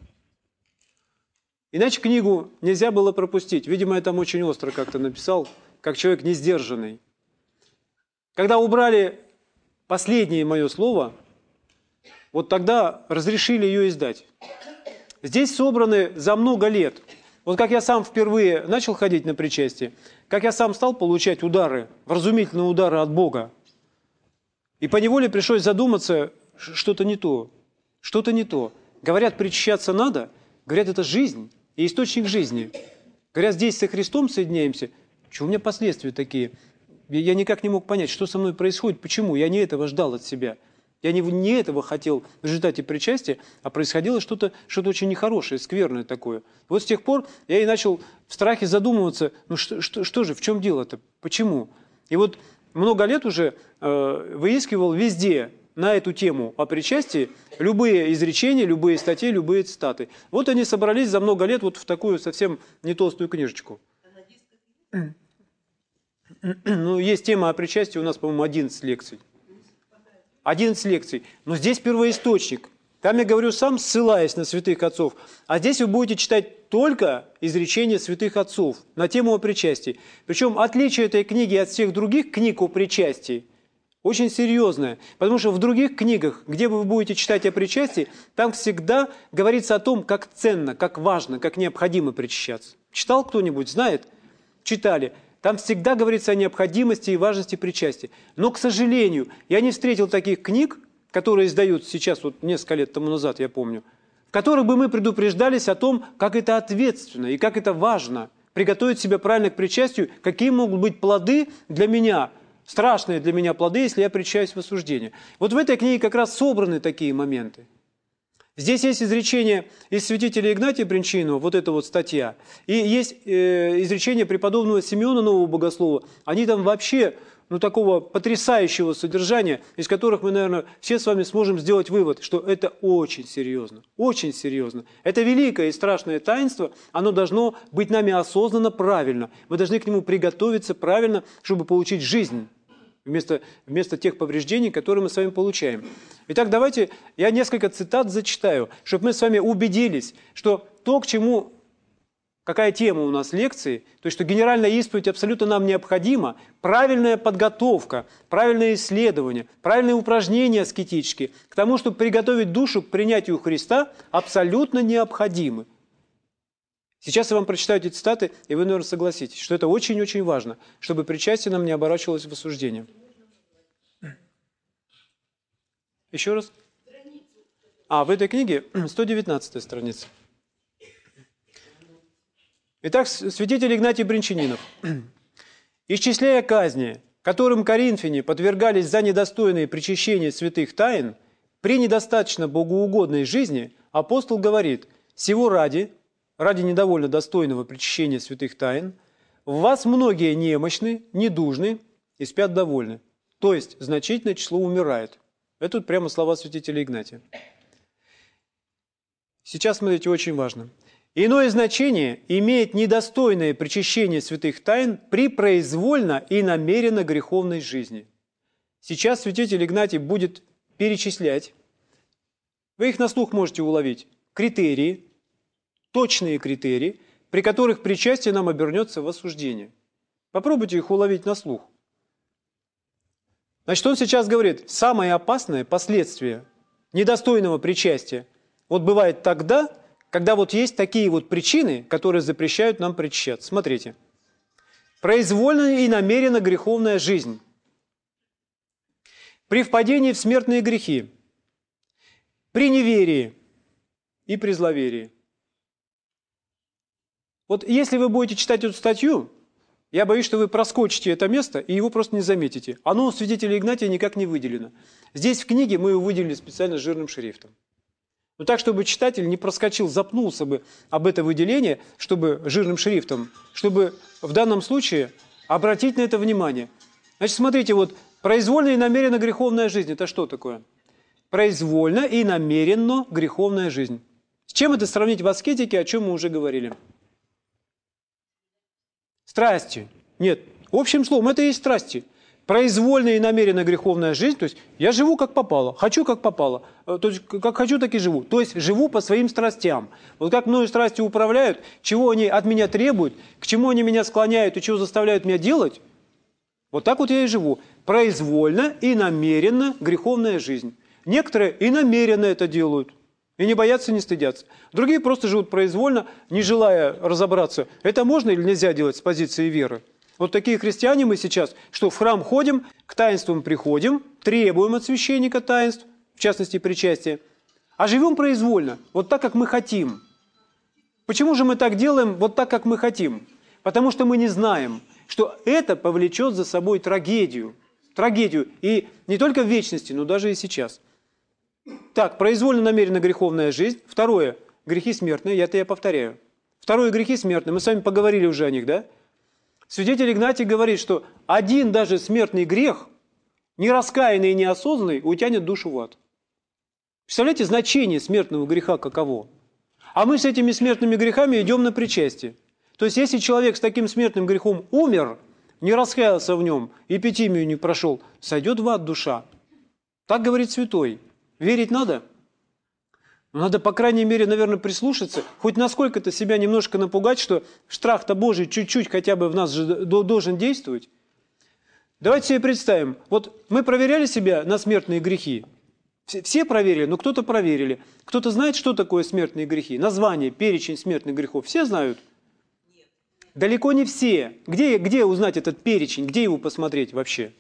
Иначе книгу нельзя было пропустить. Видимо, я там очень остро как-то написал, как человек несдержанный. Когда убрали последнее мое слово, вот тогда разрешили ее издать. Здесь собраны за много лет. Вот как я сам впервые начал ходить на причастие, как я сам стал получать удары, вразумительные удары от Бога. И поневоле пришлось задуматься, что-то не то, что-то не то. Говорят, причащаться надо, говорят, это жизнь и источник жизни. Говорят, здесь со Христом соединяемся. Чего у меня последствия такие? Я никак не мог понять, что со мной происходит, почему. Я не этого ждал от себя. Я не, не этого хотел в результате причастия, а происходило что-то что-то очень нехорошее, скверное такое. Вот с тех пор я и начал в страхе задумываться, ну что, что, что же, в чем дело-то, почему? И вот много лет уже э, выискивал везде на эту тему о причастии любые изречения, любые статьи, любые цитаты. Вот они собрались за много лет вот в такую совсем не толстую книжечку. Ну, есть тема о причастии, у нас, по-моему, одиннадцать лекций. одиннадцать лекций. Но здесь первоисточник. Там я говорю сам, ссылаясь на святых отцов. А здесь вы будете читать только изречения святых отцов на тему о причастии. Причем отличие этой книги от всех других книг о причастии очень серьезное. Потому что в других книгах, где вы будете читать о причастии, там всегда говорится о том, как ценно, как важно, как необходимо причащаться. Читал кто-нибудь? Знает? Читали. Там всегда говорится о необходимости и важности причастия. Но, к сожалению, я не встретил таких книг, которые издают сейчас, вот несколько лет тому назад, я помню, в которых бы мы предупреждались о том, как это ответственно и как это важно приготовить себя правильно к причастию, какие могут быть плоды для меня, страшные для меня плоды, если я причащаюсь в осуждение. Вот в этой книге как раз собраны такие моменты. Здесь есть изречение из святителя Игнатия Брянчанинова, вот эта вот статья, и есть э, изречение преподобного Симеона Нового Богослова. Они там вообще, ну, такого потрясающего содержания, из которых мы, наверное, все с вами сможем сделать вывод, что это очень серьезно, очень серьезно. Это великое и страшное таинство, оно должно быть нами осознанно правильно. Мы должны к нему приготовиться правильно, чтобы получить жизнь. Вместо, вместо тех повреждений, которые мы с вами получаем. Итак, давайте я несколько цитат зачитаю, чтобы мы с вами убедились, что то, к чему, какая тема у нас лекции, то есть, что генеральная исповедь абсолютно нам необходима, правильная подготовка, правильное исследование, правильные упражнения аскетические, к тому, чтобы приготовить душу к принятию Христа, абсолютно необходимы. Сейчас я вам прочитаю эти цитаты, и вы, наверное, согласитесь, что это очень-очень важно, чтобы причастие нам не оборачивалось в осуждение. Еще раз. А, в этой книге сто девятнадцатая страница. Итак, святитель Игнатий Брянчанинов. «Исчисляя казни, которым коринфяне подвергались за недостойные причащения святых тайн, при недостаточно богоугодной жизни апостол говорит: «Сего ради, ради недовольно достойного причащения святых тайн, в вас многие немощны, недужны и спят довольны». То есть значительное число умирает. Это тут прямо слова святителя Игнатия. Сейчас, смотрите, очень важно. Иное значение имеет недостойное причащение святых тайн при произвольно и намеренно греховной жизни. Сейчас святитель Игнатий будет перечислять, вы их на слух можете уловить, критерии, точные критерии, при которых причастие нам обернется в осуждение. Попробуйте их уловить на слух. Значит, он сейчас говорит, самое опасное последствие недостойного причастия вот бывает тогда, когда вот есть такие вот причины, которые запрещают нам причащаться. Смотрите. Произвольная и намеренно греховная жизнь. При впадении в смертные грехи, при неверии и при зловерии. Вот если вы будете читать эту статью, я боюсь, что вы проскочите это место и его просто не заметите. Оно у свидетеля Игнатия никак не выделено. Здесь в книге мы его выделили специально жирным шрифтом. Но так, чтобы читатель не проскочил, запнулся бы об это выделение, чтобы жирным шрифтом, чтобы в данном случае обратить на это внимание. Значит, смотрите, вот произвольно и намеренно греховная жизнь – это что такое? Произвольно и намеренно греховная жизнь. С чем это сравнить в аскетике, о чем мы уже говорили? Страсти. Нет, общим словом, это и есть страсти. Произвольная и намеренно греховная жизнь, то есть я живу как попало, хочу как попало, то есть как хочу, так и живу. То есть живу по своим страстям. Вот как мною страсти управляют, чего они от меня требуют, к чему они меня склоняют и чего заставляют меня делать, вот так вот я и живу. Произвольно и намеренно греховная жизнь. Некоторые и намеренно это делают. И не боятся, не стыдятся. Другие просто живут произвольно, не желая разобраться, это можно или нельзя делать с позиции веры. Вот такие христиане мы сейчас, что в храм ходим, к таинствам приходим, требуем от священника таинств, в частности причастия, а живем произвольно, вот так, как мы хотим. Почему же мы так делаем, вот так, как мы хотим? Потому что мы не знаем, что это повлечет за собой трагедию. Трагедию и не только в вечности, но даже и сейчас. Так, произвольно намеренно греховная жизнь. Второе, грехи смертные, это я повторяю. Второе, грехи смертные, мы с вами поговорили уже о них, да? Святитель Игнатий говорит, что один даже смертный грех, нераскаянный и неосознанный, утянет душу в ад. Представляете, значение смертного греха каково? А мы с этими смертными грехами идем на причастие. То есть, если человек с таким смертным грехом умер, не раскаялся в нем, эпитимию не прошел, сойдет в ад душа. Так говорит святой. Верить надо? Надо, по крайней мере, наверное, прислушаться, хоть насколько-то себя немножко напугать, что страх-то Божий чуть-чуть хотя бы в нас же должен действовать. Давайте себе представим, вот мы проверяли себя на смертные грехи. Все проверили, но кто-то проверили. Кто-то знает, что такое смертные грехи? Название, перечень смертных грехов. Все знают? Нет. Далеко не все. Где, где узнать этот перечень? Где его посмотреть вообще?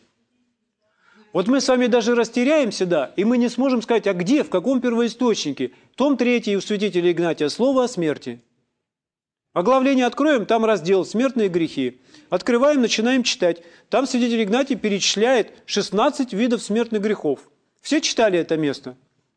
Вот мы с вами даже растеряемся, да, и мы не сможем сказать, а где, в каком первоисточнике. Том третий у святителя Игнатия, слово о смерти. Оглавление откроем, там раздел «Смертные грехи». Открываем, начинаем читать. Там святитель Игнатий перечисляет шестнадцать видов смертных грехов. Все читали это место?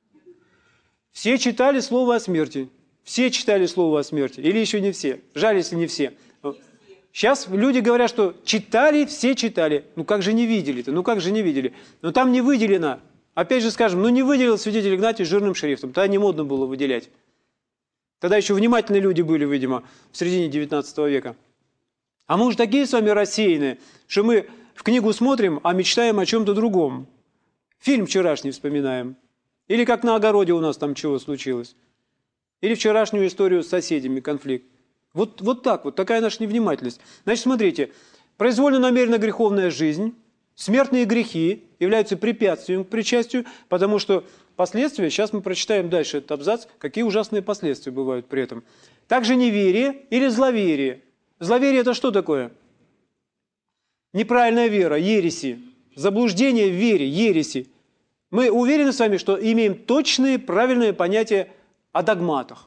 Все читали слово о смерти. Все читали слово о смерти. Или еще не все? Жаль, если не все. Сейчас люди говорят, что читали, все читали. Ну как же не видели-то? Ну как же не видели? Но там не выделено. Опять же скажем, ну не выделил святитель Игнатий жирным шрифтом. Тогда не модно было выделять. Тогда еще внимательные люди были, видимо, в середине девятнадцатого века. А мы уж такие с вами рассеянные, что мы в книгу смотрим, а мечтаем о чем-то другом. Фильм вчерашний вспоминаем. Или как на огороде у нас там чего случилось. Или вчерашнюю историю с соседями, конфликт. Вот, вот так вот, такая наша невнимательность. Значит, смотрите, произвольно намеренно греховная жизнь, смертные грехи являются препятствием к причастию, потому что последствия, сейчас мы прочитаем дальше этот абзац, какие ужасные последствия бывают при этом. Также неверие или зловерие. Зловерие – это что такое? Неправильная вера, ереси, заблуждение в вере, ереси. Мы уверены с вами, что имеем точные, правильные понятия о догматах.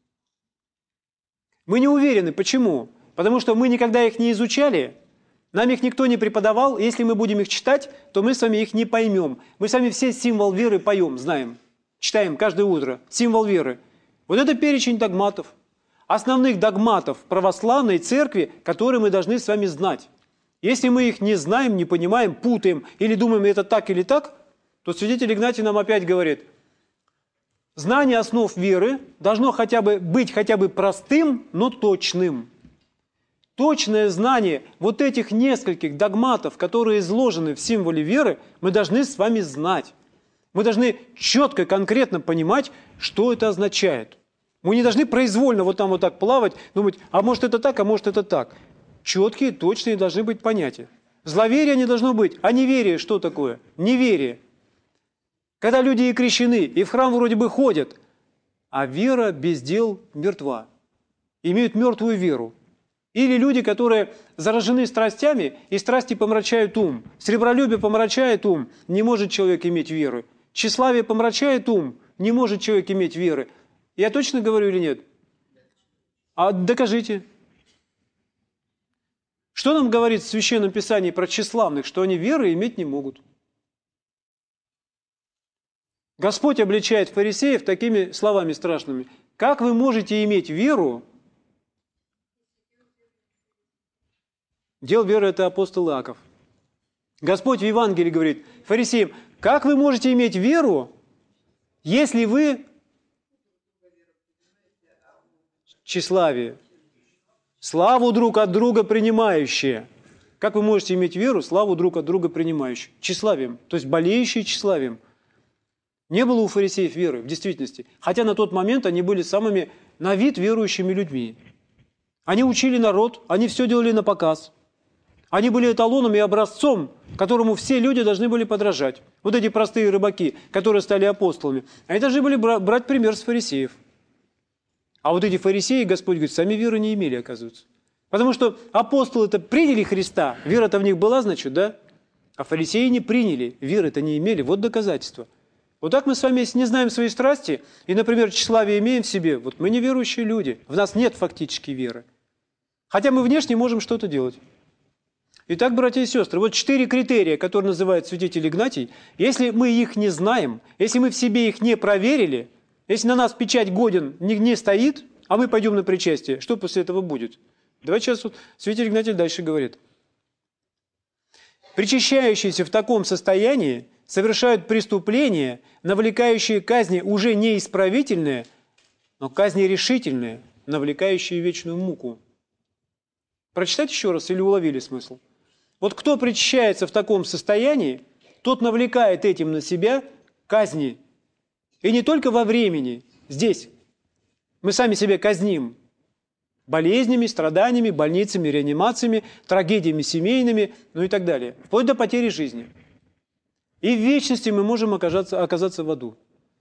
Мы не уверены. Почему? Потому что мы никогда их не изучали, нам их никто не преподавал, и если мы будем их читать, то мы с вами их не поймем. Мы с вами все символ веры поем, знаем, читаем каждое утро, символ веры. Вот это перечень догматов, основных догматов православной церкви, которые мы должны с вами знать. Если мы их не знаем, не понимаем, путаем или думаем, это так или так, то святитель Игнатий нам опять говорит, знание основ веры должно хотя бы быть хотя бы простым, но точным. Точное знание вот этих нескольких догматов, которые изложены в символе веры, мы должны с вами знать. Мы должны четко, конкретно понимать, что это означает. Мы не должны произвольно вот там вот так плавать, думать, а может это так, а может это так. Четкие, точные должны быть понятия. Зловерия не должно быть. А неверие что такое? Неверие. Когда люди и крещены, и в храм вроде бы ходят, а вера без дел мертва. Имеют мертвую веру. Или люди, которые заражены страстями, и страсти помрачают ум. Сребролюбие помрачает ум, не может человек иметь веры. Тщеславие помрачает ум, не может человек иметь веры. Я точно говорю или нет? А докажите. Что нам говорит в Священном Писании про тщеславных, что они веры иметь не могут? Господь обличает фарисеев такими словами страшными. Как вы можете иметь веру? Дел веры – это апостол Иаков. Господь в Евангелии говорит фарисеям, как вы можете иметь веру, если вы тщеславие, славу друг от друга принимающие. Как вы можете иметь веру, славу друг от друга принимающие? Тщеславием, то есть болеющие тщеславием. Не было у фарисеев веры в действительности, хотя на тот момент они были самыми на вид верующими людьми. Они учили народ, они все делали на показ. Они были эталоном и образцом, которому все люди должны были подражать. Вот эти простые рыбаки, которые стали апостолами, они должны были брать пример с фарисеев. А вот эти фарисеи, Господь говорит, сами веры не имели, оказывается. Потому что апостолы-то приняли Христа, вера-то в них была, значит, да? А фарисеи не приняли, веры-то не имели. Вот доказательство. Вот так мы с вами, если не знаем свои страсти, и, например, тщеславие имеем в себе, вот мы неверующие люди, в нас нет фактически веры. Хотя мы внешне можем что-то делать. Итак, братья и сестры, вот четыре критерия, которые называет святитель Игнатий. Если мы их не знаем, если мы в себе их не проверили, если на нас печать годен не, не стоит, а мы пойдем на причастие, что после этого будет? Давайте сейчас вот святитель Игнатий дальше говорит. Причащающиеся в таком состоянии совершают преступления, навлекающие казни уже не исправительные, но казни решительные, навлекающие вечную муку. Прочитать еще раз или уловили смысл? Вот кто причащается в таком состоянии, тот навлекает этим на себя казни. И не только во времени. Здесь мы сами себя казним болезнями, страданиями, больницами, реанимациями, трагедиями семейными, ну и так далее. Вплоть до потери жизни. И в вечности мы можем оказаться, оказаться в аду.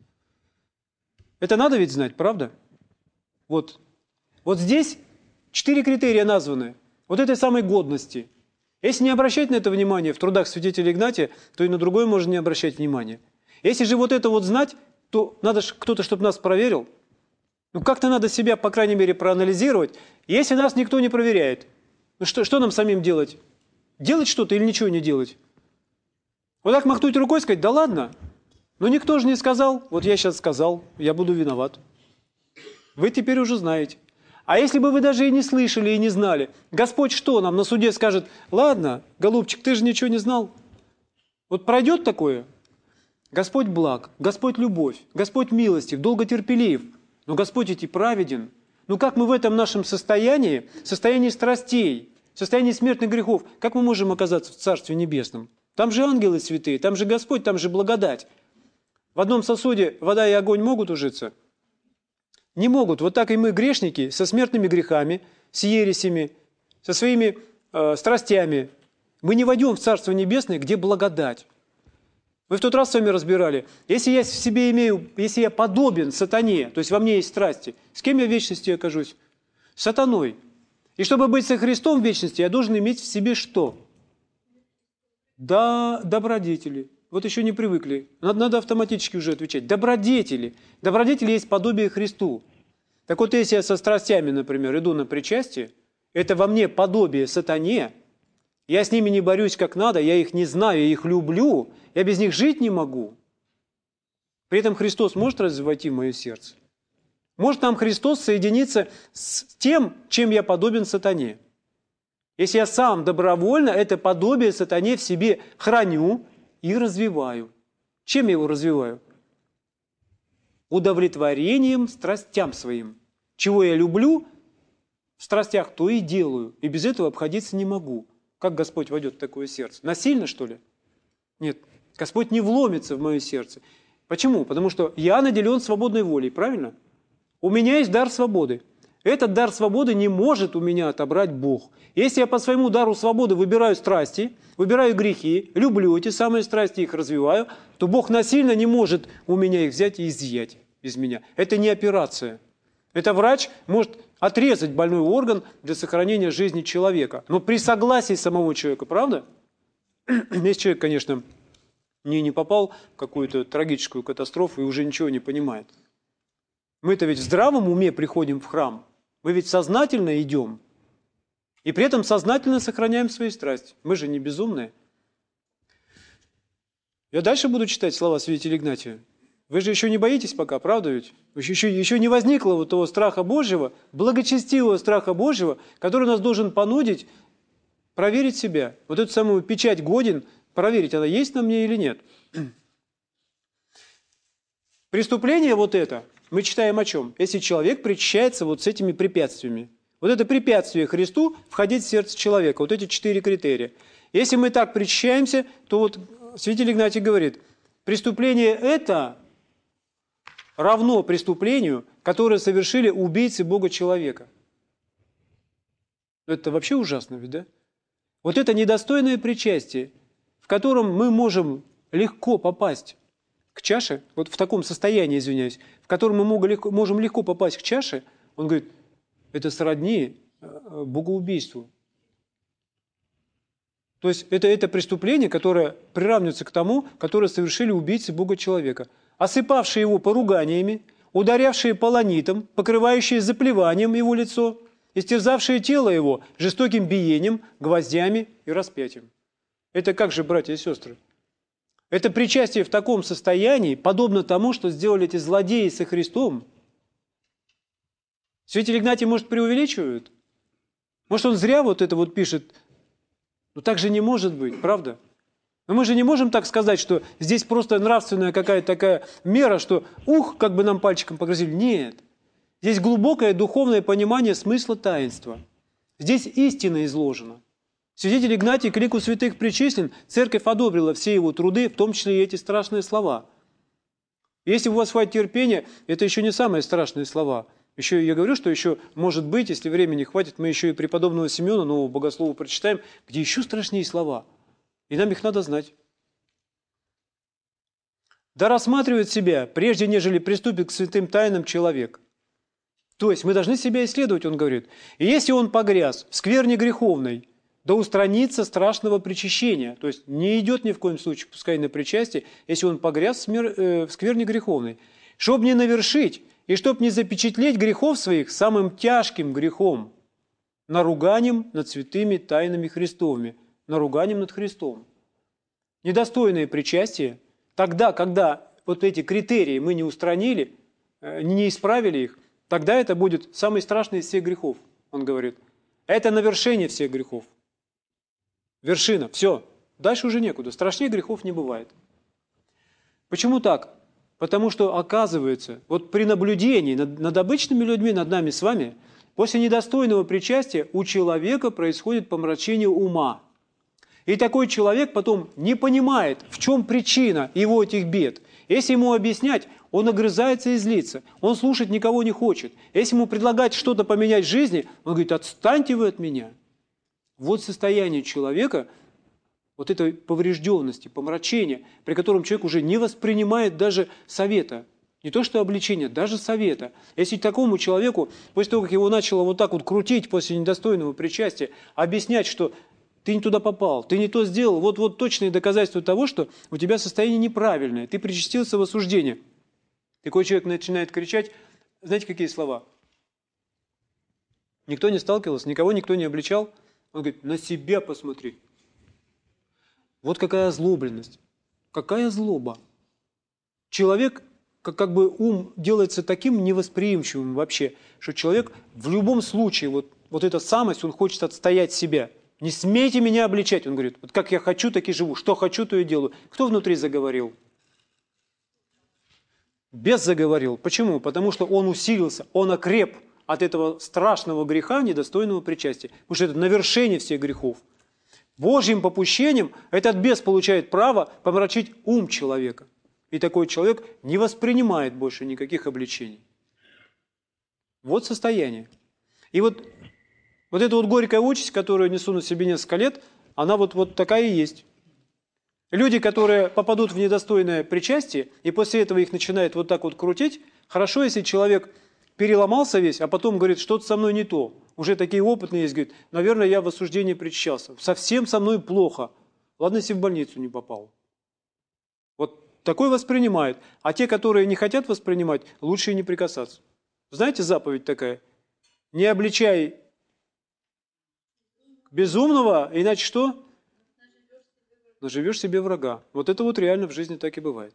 Это надо ведь знать, правда? Вот, вот здесь четыре критерия названы. Вот этой самой годности. Если не обращать на это внимание в трудах святителя Игнатия, то и на другое можно не обращать внимания. Если же вот это вот знать, то надо же кто-то, чтобы нас проверил. Ну как-то надо себя, по крайней мере, проанализировать. Если нас никто не проверяет, ну что, что нам самим делать? Делать что-то или ничего не делать? Вот так махнуть рукой и сказать, да ладно, но никто же не сказал, вот я сейчас сказал, я буду виноват. Вы теперь уже знаете. А если бы вы даже и не слышали, и не знали, Господь что нам на суде скажет, ладно, голубчик, ты же ничего не знал. Вот пройдет такое? Господь благ, Господь любовь, Господь милостив, долготерпелив, но Господь ведь и праведен. Ну как мы в этом нашем состоянии, состоянии страстей, состоянии смертных грехов, как мы можем оказаться в Царстве Небесном? Там же ангелы святые, там же Господь, там же благодать. В одном сосуде вода и огонь могут ужиться? Не могут. Вот так и мы, грешники, со смертными грехами, с ересями, со своими э, страстями, мы не войдем в Царство Небесное, где благодать. Мы в тот раз с вами разбирали, если я в себе имею, если я подобен сатане, то есть во мне есть страсти, с кем я в вечности окажусь? С сатаной. И чтобы быть со Христом в вечности, я должен иметь в себе что? Да, добродетели. Вот еще не привыкли. Надо, надо автоматически уже отвечать. Добродетели. Добродетели есть подобие Христу. Так вот, если я со страстями, например, иду на причастие, это во мне подобие сатане, я с ними не борюсь как надо, я их не знаю, я их люблю, я без них жить не могу. При этом Христос может разве войти в мое сердце? Может нам Христос соединиться с тем, чем я подобен сатане? Если я сам добровольно это подобие сатане в себе храню и развиваю. Чем я его развиваю? Удовлетворением страстям своим. Чего я люблю в страстях, то и делаю. И без этого обходиться не могу. Как Господь войдет в такое сердце? Насильно, что ли? Нет. Господь не вломится в мое сердце. Почему? Потому что я наделен свободной волей, правильно? У меня есть дар свободы. Этот дар свободы не может у меня отобрать Бог. Если я по своему дару свободы выбираю страсти, выбираю грехи, люблю эти самые страсти, их развиваю, то Бог насильно не может у меня их взять и изъять из меня. Это не операция. Это врач может отрезать больной орган для сохранения жизни человека. Но при согласии самого человека, правда? Если человек, конечно, Не, не попал в какую-то трагическую катастрофу и уже ничего не понимает. Мы-то ведь в здравом уме приходим в храм. Мы ведь сознательно идем. И при этом сознательно сохраняем свои страсти. Мы же не безумные. Я дальше буду читать слова святителя Игнатия. Вы же еще не боитесь пока, правда ведь? Еще, еще не возникло вот того страха Божьего, благочестивого страха Божьего, который нас должен понудить проверить себя. Вот эту самую печать годен, проверить, она есть на мне или нет. Преступление вот это, мы читаем о чем? Если человек причащается вот с этими препятствиями. Вот это препятствие Христу входить в сердце человека. Вот эти четыре критерия. Если мы так причащаемся, то вот святитель Игнатий говорит, преступление это равно преступлению, которое совершили убийцы Бога-человека. Это вообще ужасно ведь, да? Вот это недостойное причастие, в котором мы можем легко попасть к чаше, вот в таком состоянии, извиняюсь, в котором мы можем легко попасть к чаше, он говорит, это сродни богоубийству. То есть это, это преступление, которое приравнивается к тому, которое совершили убийцы Бога-человека, осыпавшие его поруганиями, ударявшие полонитом, покрывающие заплеванием его лицо, истерзавшие тело его жестоким биением, гвоздями и распятием. Это как же, братья и сестры? Это причастие в таком состоянии, подобно тому, что сделали эти злодеи со Христом. Святитель Игнатий, может, преувеличивает? Может, он зря вот это вот пишет? Но так же не может быть, правда? Но мы же не можем так сказать, что здесь просто нравственная какая-то такая мера, что ух, как бы нам пальчиком погрозили. Нет. Здесь глубокое духовное понимание смысла таинства. Здесь истина изложена. Святитель Игнатий к лику святых причислен, церковь одобрила все его труды, в том числе и эти страшные слова. Если у вас хватит терпения, это еще не самые страшные слова. Еще я говорю, что еще, может быть, если времени хватит, мы еще и преподобного Симеона, нового богослова, прочитаем, где еще страшнее слова. И нам их надо знать. Да рассматривает себя, прежде нежели приступит к святым тайнам человек. То есть мы должны себя исследовать, он говорит. И если он погряз в скверне греховной, да устранится страшного причащения. То есть не идет ни в коем случае, пускай на причастие, если он погряз в, смер... э, в скверне греховной. Чтоб не навершить и чтоб не запечатлеть грехов своих самым тяжким грехом, наруганием над святыми тайнами Христовыми, наруганием над Христом. Недостойное причастие, тогда, когда вот эти критерии мы не устранили, не исправили их, тогда это будет самый страшный из всех грехов, он говорит. Это навершение всех грехов. Вершина, все. Дальше уже некуда. Страшнее грехов не бывает. Почему так? Потому что, оказывается, вот при наблюдении над, над обычными людьми, над нами с вами, после недостойного причастия у человека происходит помрачение ума. И такой человек потом не понимает, в чем причина его этих бед. Если ему объяснять, он огрызается и злится. Он слушать никого не хочет. Если ему предлагать что-то поменять в жизни, он говорит, отстаньте вы от меня. Вот состояние человека, вот этой поврежденности, помрачения, при котором человек уже не воспринимает даже совета. Не то что обличения, даже совета. Если такому человеку, после того, как его начало вот так вот крутить после недостойного причастия, объяснять, что ты не туда попал, ты не то сделал, вот-вот точные доказательства того, что у тебя состояние неправильное, ты причастился в осуждение. Такой человек начинает кричать, знаете, какие слова? Никто не сталкивался, никого никто не обличал. Он говорит, на себя посмотри. Вот какая озлобленность, какая злоба. Человек, как, как бы ум делается таким невосприимчивым вообще, что человек в любом случае, вот, вот эта самость, он хочет отстоять себя. Не смейте меня обличать, он говорит, вот как я хочу, так и живу, что хочу, то и делаю. Кто внутри заговорил? Бес заговорил. Почему? Потому что он усилился, он окреп от этого страшного греха, недостойного причастия. Потому что это навершение всех грехов. Божьим попущением этот бес получает право помрачить ум человека. И такой человек не воспринимает больше никаких обличений. Вот состояние. И вот, вот эта вот горькая участь, которую несу на себе несколько лет, она вот, вот такая и есть. Люди, которые попадут в недостойное причастие, и после этого их начинает вот так вот крутить, хорошо, если человек переломался весь, а потом говорит, что-то со мной не то. Уже такие опытные есть, говорит, наверное, я в осуждении причащался. Совсем со мной плохо. Ладно, если в больницу не попал. такой воспринимает. А те, которые не хотят воспринимать, лучше и не прикасаться. Знаете, заповедь такая? Не обличай безумного, иначе что? Наживешь себе врага. Вот это вот реально в жизни так и бывает.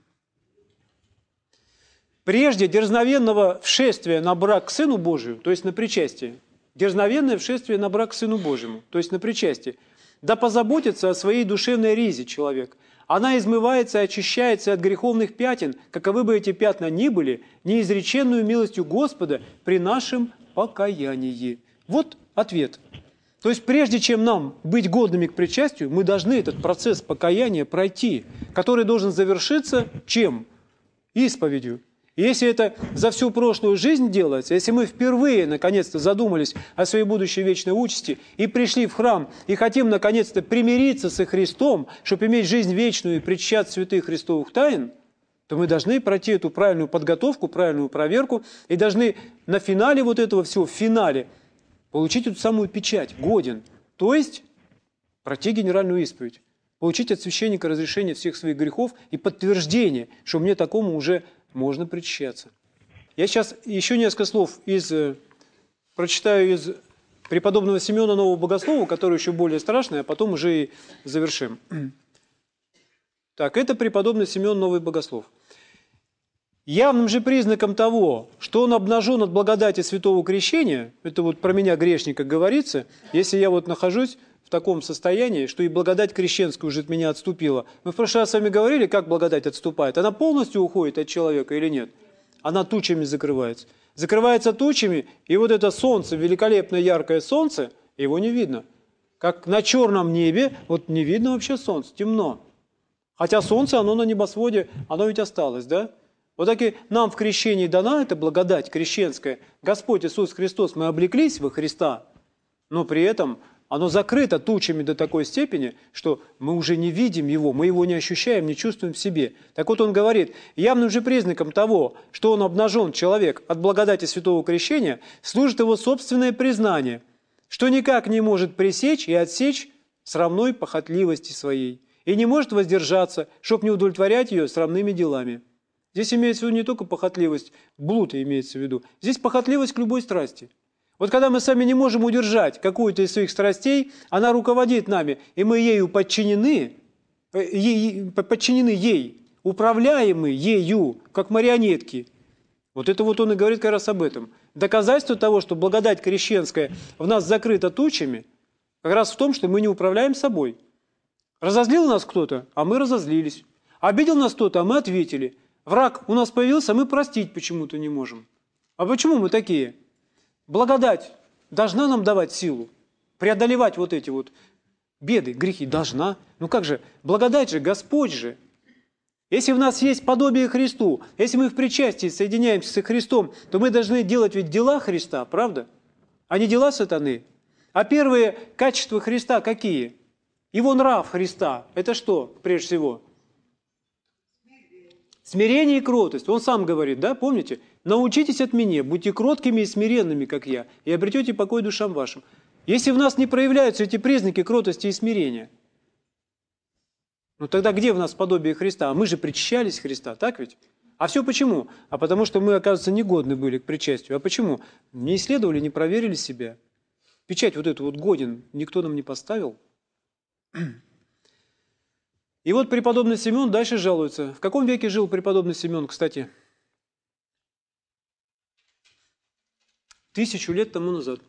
Прежде дерзновенного вшествия на брак к Сыну Божию, то есть на причастие, дерзновенное вшествие на брак к Сыну Божьему, то есть на причастие, да позаботится о своей душевной ризе человек. Она измывается и очищается от греховных пятен, каковы бы эти пятна ни были, неизреченную милостью Господа при нашем покаянии. Вот ответ. То есть прежде чем нам быть годными к причастию, мы должны этот процесс покаяния пройти, который должен завершиться чем? Исповедью. И если это за всю прошлую жизнь делается, если мы впервые наконец-то задумались о своей будущей вечной участи и пришли в храм и хотим наконец-то примириться со Христом, чтобы иметь жизнь вечную и причащать святых Христовых тайн, то мы должны пройти эту правильную подготовку, правильную проверку и должны на финале вот этого всего, в финале, получить эту самую печать, годен, то есть пройти генеральную исповедь, получить от священника разрешение всех своих грехов и подтверждение, что мне такому уже можно причащаться. Я сейчас еще несколько слов из, прочитаю из преподобного Симеона Нового Богослова, который еще более страшный, а потом уже и завершим. Так, это преподобный Симеон Новый Богослов. Явным же признаком того, что он обнажен от благодати святого крещения, это вот про меня, грешника, говорится, если я вот нахожусь в таком состоянии, что и благодать крещенская уже от меня отступила. Мы в прошлый раз с вами говорили, как благодать отступает. Она полностью уходит от человека или нет? Она тучами закрывается. Закрывается тучами, и вот это солнце, великолепное яркое солнце, его не видно. Как на черном небе, вот не видно вообще солнце, темно. Хотя солнце, оно на небосводе, оно ведь осталось, да? Вот так и нам в крещении дана эта благодать крещенская. Господь Иисус Христос, мы облеклись во Христа, но при этом оно закрыто тучами до такой степени, что мы уже не видим Его, мы Его не ощущаем, не чувствуем в себе. Так вот он говорит, явным же признаком того, что он обнажен, человек, от благодати святого крещения, служит его собственное признание, что никак не может пресечь и отсечь срамной похотливости своей, и не может воздержаться, чтоб не удовлетворять ее срамными делами. Здесь имеется в виду не только похотливость, блуд имеется в виду, здесь похотливость к любой страсти. Вот когда мы сами не можем удержать какую-то из своих страстей, она руководит нами, и мы ею подчинены, ей, подчинены ей, управляемы ею, как марионетки. Вот это вот он и говорит как раз об этом. Доказательство того, что благодать крещенская в нас закрыта тучами, как раз в том, что мы не управляем собой. Разозлил нас кто-то, а мы разозлились. Обидел нас кто-то, а мы ответили. Враг у нас появился, а мы простить почему-то не можем. А почему мы такие? Благодать должна нам давать силу, преодолевать вот эти вот беды, грехи. Должна. Ну как же, благодать же, Господь же. Если в нас есть подобие Христу, если мы в причастии соединяемся со Христом, то мы должны делать ведь дела Христа, правда? А не дела сатаны. А первые качества Христа какие? Его нрав Христа. Это что, прежде всего? Смирение и кротость. Он сам говорит, да, помните? Научитесь от меня, будьте кроткими и смиренными, как я, и обретете покой душам вашим. Если в нас не проявляются эти признаки кротости и смирения, ну тогда где в нас подобие Христа? А мы же причащались Христа, так ведь? А все почему? А потому что мы, оказывается, негодны были к причастию. А почему? Не исследовали, не проверили себя. Печать вот эту вот годен никто нам не поставил. И вот преподобный Симеон дальше жалуется. В каком веке жил преподобный Симеон, кстати? Тысячу лет тому назад.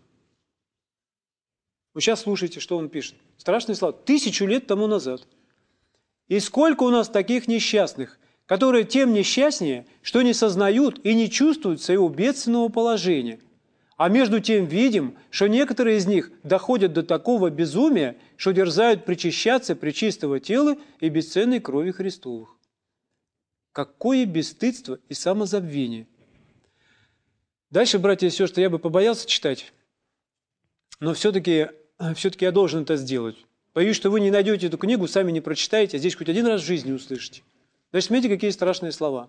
Вы сейчас слушайте, что он пишет. Страшные слова. Тысячу лет тому назад. И сколько у нас таких несчастных, которые тем несчастнее, что не сознают и не чувствуют своего бедственного положения. А между тем видим, что некоторые из них доходят до такого безумия, что дерзают причащаться пречистого тела и бесценной крови Христовых. Какое бесстыдство и самозабвение! Дальше, братья и сестры, я бы побоялся читать, но все-таки все-таки я должен это сделать. Боюсь, что вы не найдете эту книгу, сами не прочитаете, а здесь хоть один раз в жизни услышите. Значит, смотрите, какие страшные слова.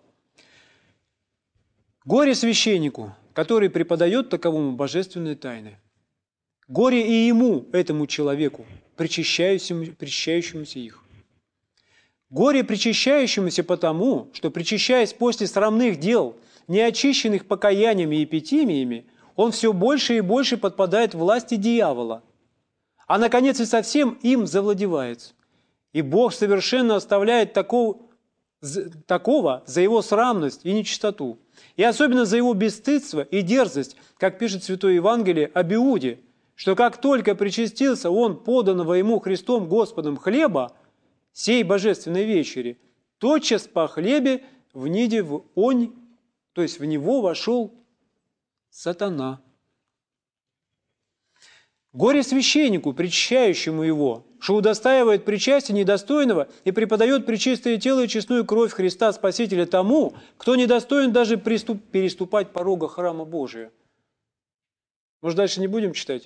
«Горе священнику, который преподает таковому божественные тайны. Горе и ему, этому человеку, причащающемуся их. Горе причащающемуся потому, что, причащаясь после срамных дел, не очищенных покаяниями и эпитимиями, он все больше и больше подпадает власти дьявола, а, наконец, и совсем им завладевает. И Бог совершенно оставляет такого, такого за его срамность и нечистоту, и особенно за его бесстыдство и дерзость, как пишет Святое Евангелие об Иуде, что как только причастился он поданного ему Христом Господом хлеба, сей божественной вечери, тотчас по хлебе в ниде в онь, то есть в него вошел сатана. Горе священнику, причащающему его, что удостаивает причастия недостойного и преподает пречистое тело и честную кровь Христа Спасителя тому, кто недостоин даже приступ, переступать порога храма Божия. Может, дальше не будем читать?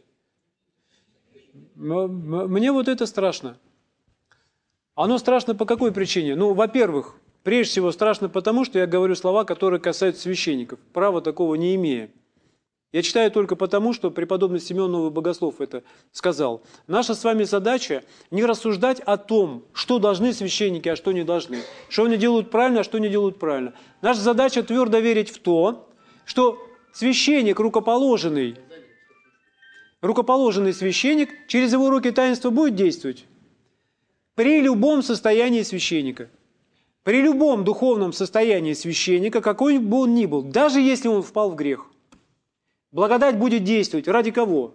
Мне вот это страшно. Оно страшно по какой причине? Ну, во-первых, прежде всего страшно потому, что я говорю слова, которые касаются священников. Права такого не имея. Я читаю только потому, что преподобный Симеон Новый Богослов это сказал. Наша с вами задача не рассуждать о том, что должны священники, а что не должны. Что они делают правильно, а что не делают правильно. Наша задача твердо верить в то, что священник, рукоположенный, рукоположенный священник, через его руки таинство будет действовать. При любом состоянии священника, при любом духовном состоянии священника, какой бы он ни был, даже если он впал в грех, благодать будет действовать. Ради кого?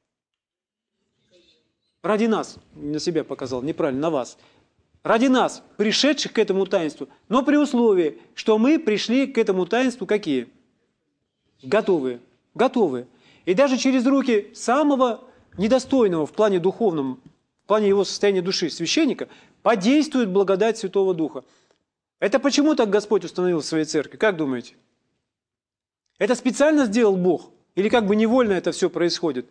Ради нас. На себя показал, неправильно, на вас. Ради нас, пришедших к этому таинству, но при условии, что мы пришли к этому таинству какие? Готовые. Готовые. И даже через руки самого недостойного в плане духовном, в плане его состояния души священника, подействует благодать Святого Духа. Это почему так Господь установил в своей церкви? Как думаете? Это специально сделал Бог? Или как бы невольно это все происходит?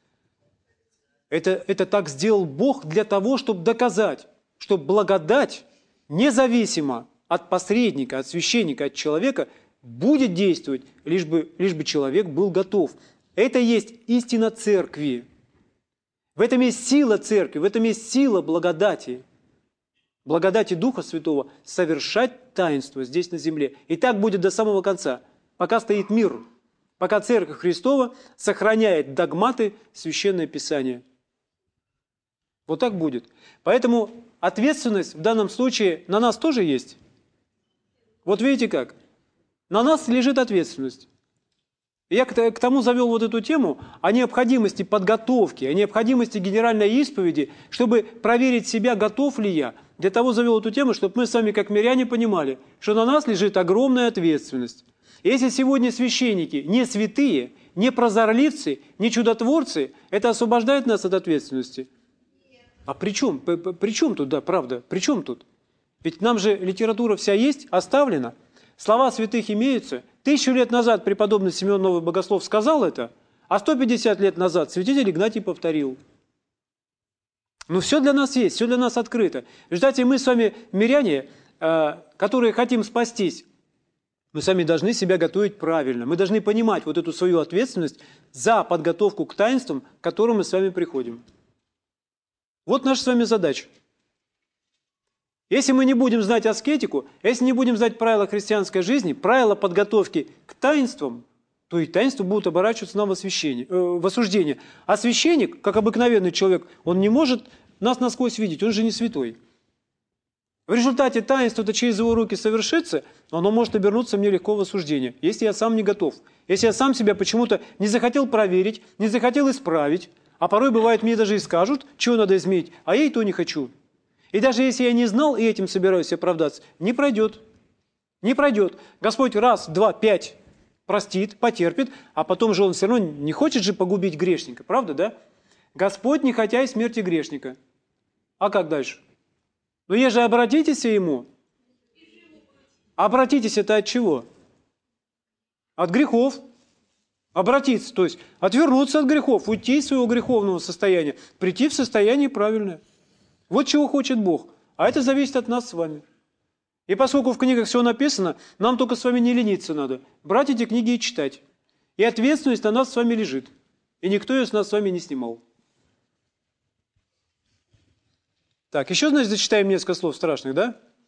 Это, это так сделал Бог для того, чтобы доказать, что благодать, независимо от посредника, от священника, от человека, будет действовать, лишь бы, лишь бы человек был готов. Это есть истина церкви. В этом есть сила церкви, в этом есть сила благодати. Благодати Духа Святого совершать таинство здесь на земле. И так будет до самого конца, пока стоит мир, пока Церковь Христова сохраняет догматы Священное Писание. Вот так будет. Поэтому ответственность в данном случае на нас тоже есть. Вот видите как? На нас лежит ответственность. Я к тому завел вот эту тему о необходимости подготовки, о необходимости генеральной исповеди, чтобы проверить себя, готов ли я. Для того завел эту тему, чтобы мы с вами, как миряне, понимали, что на нас лежит огромная ответственность. Если сегодня священники не святые, не прозорливцы, не чудотворцы, это освобождает нас от ответственности. А при чем? При чем тут, да, правда? При чем тут? Ведь нам же литература вся есть, оставлена. Слова святых имеются. Тысячу лет назад преподобный Симеон Новый Богослов сказал это, а сто пятьдесят лет назад святитель Игнатий повторил. Ну, все для нас есть, все для нас открыто. В результате мы с вами, миряне, которые хотим спастись, мы сами должны себя готовить правильно. Мы должны понимать вот эту свою ответственность за подготовку к таинствам, к которым мы с вами приходим. Вот наша с вами задача. Если мы не будем знать аскетику, если не будем знать правила христианской жизни, правила подготовки к таинствам, то и таинства будут оборачиваться нам в, освящение, э, в осуждение. А священник, как обыкновенный человек, он не может нас насквозь видеть, он же не святой. В результате таинство-то через его руки совершится, оно может обернуться мне легко в осуждение, если я сам не готов. Если я сам себя почему-то не захотел проверить, не захотел исправить, а порой бывает, мне даже и скажут, чего надо изменить, а я и то не хочу. И даже если я не знал и этим собираюсь оправдаться, не пройдет. Не пройдет. Господь раз, два, пять простит, потерпит, а потом же Он все равно не хочет же погубить грешника, правда, да? Господь не хотя и смерти грешника. А как дальше? Ну, я же обратитесь Ему. Обратитесь это от чего? От грехов. Обратиться, то есть отвернуться от грехов, уйти из своего греховного состояния, прийти в состояние правильное. Вот чего хочет Бог. А это зависит от нас с вами. И поскольку в книгах все написано, нам только с вами не лениться надо. Брать эти книги и читать. И ответственность на нас с вами лежит. И никто ее с нас с вами не снимал. Так, еще, значит, зачитаем несколько слов страшных, да?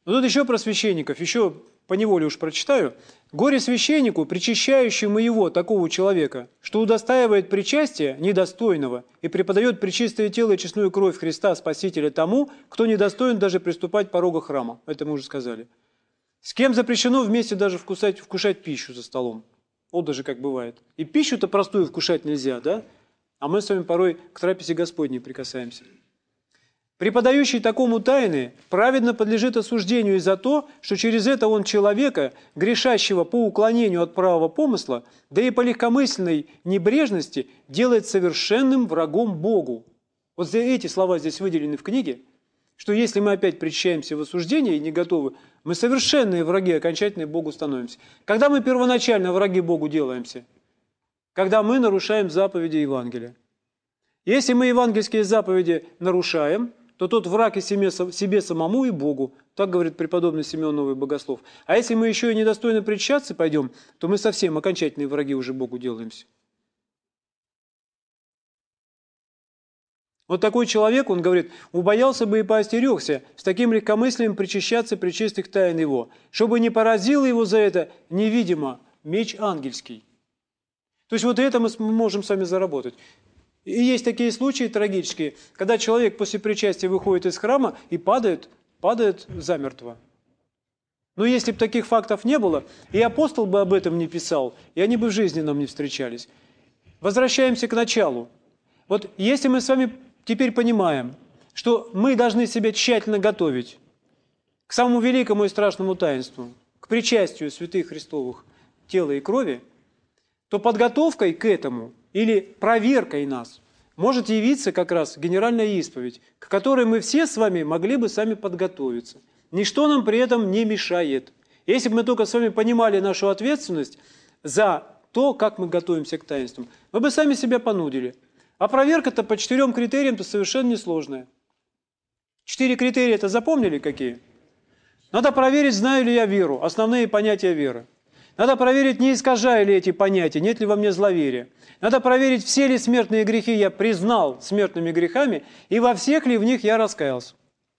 Но тут еще про священников, еще поневоле уж прочитаю. «Горе священнику, причащающему его, такого человека, что удостаивает причастия недостойного и преподает пречистое тело и честную кровь Христа Спасителя тому, кто недостоин даже приступать к порогу храма». Это мы уже сказали. «С кем запрещено вместе даже вкусать, вкушать пищу за столом». Вот даже как бывает. И пищу-то простую вкушать нельзя, да? А мы с вами порой к трапезе Господней прикасаемся. «Преподающий такому тайны праведно подлежит осуждению и за то, что через это он человека, грешащего по уклонению от правого помысла, да и по легкомысленной небрежности, делает совершенным врагом Богу». Вот эти слова здесь выделены в книге, что если мы опять причащаемся в осуждение и не готовы, мы совершенные враги, окончательно Богу становимся. Когда мы первоначально враги Богу делаемся? Когда мы нарушаем заповеди Евангелия. Если мы евангельские заповеди нарушаем, то тот враг и себе, себе самому и Богу. Так говорит преподобный Симеон Новый Богослов. А если мы еще и недостойно причащаться пойдем, то мы совсем окончательные враги уже Богу делаемся. Вот такой человек, он говорит, убоялся бы и поостерегся с таким легкомыслием причащаться при чистых тайн его, чтобы не поразило его за это невидимо меч ангельский. То есть вот это мы можем сами заработать. И есть такие случаи трагические, когда человек после причастия выходит из храма и падает, падает замертво. Но если бы таких фактов не было, и апостол бы об этом не писал, и они бы в жизни нам не встречались. Возвращаемся к началу. Вот если мы с вами теперь понимаем, что мы должны себя тщательно готовить к самому великому и страшному таинству, к причастию святых Христовых тела и крови, то подготовкой к этому или проверкой нас может явиться как раз генеральная исповедь, к которой мы все с вами могли бы сами подготовиться. Ничто нам при этом не мешает. Если бы мы только с вами понимали нашу ответственность за то, как мы готовимся к таинствам, мы бы сами себя понудили. А проверка-то по четырем критериям-то совершенно несложная. Четыре критерия-то запомнили какие? Надо проверить, знаю ли я веру, основные понятия веры. Надо проверить, не искажаю ли эти понятия, нет ли во мне зловерия. Надо проверить, все ли смертные грехи я признал смертными грехами, и во всех ли в них я раскаялся.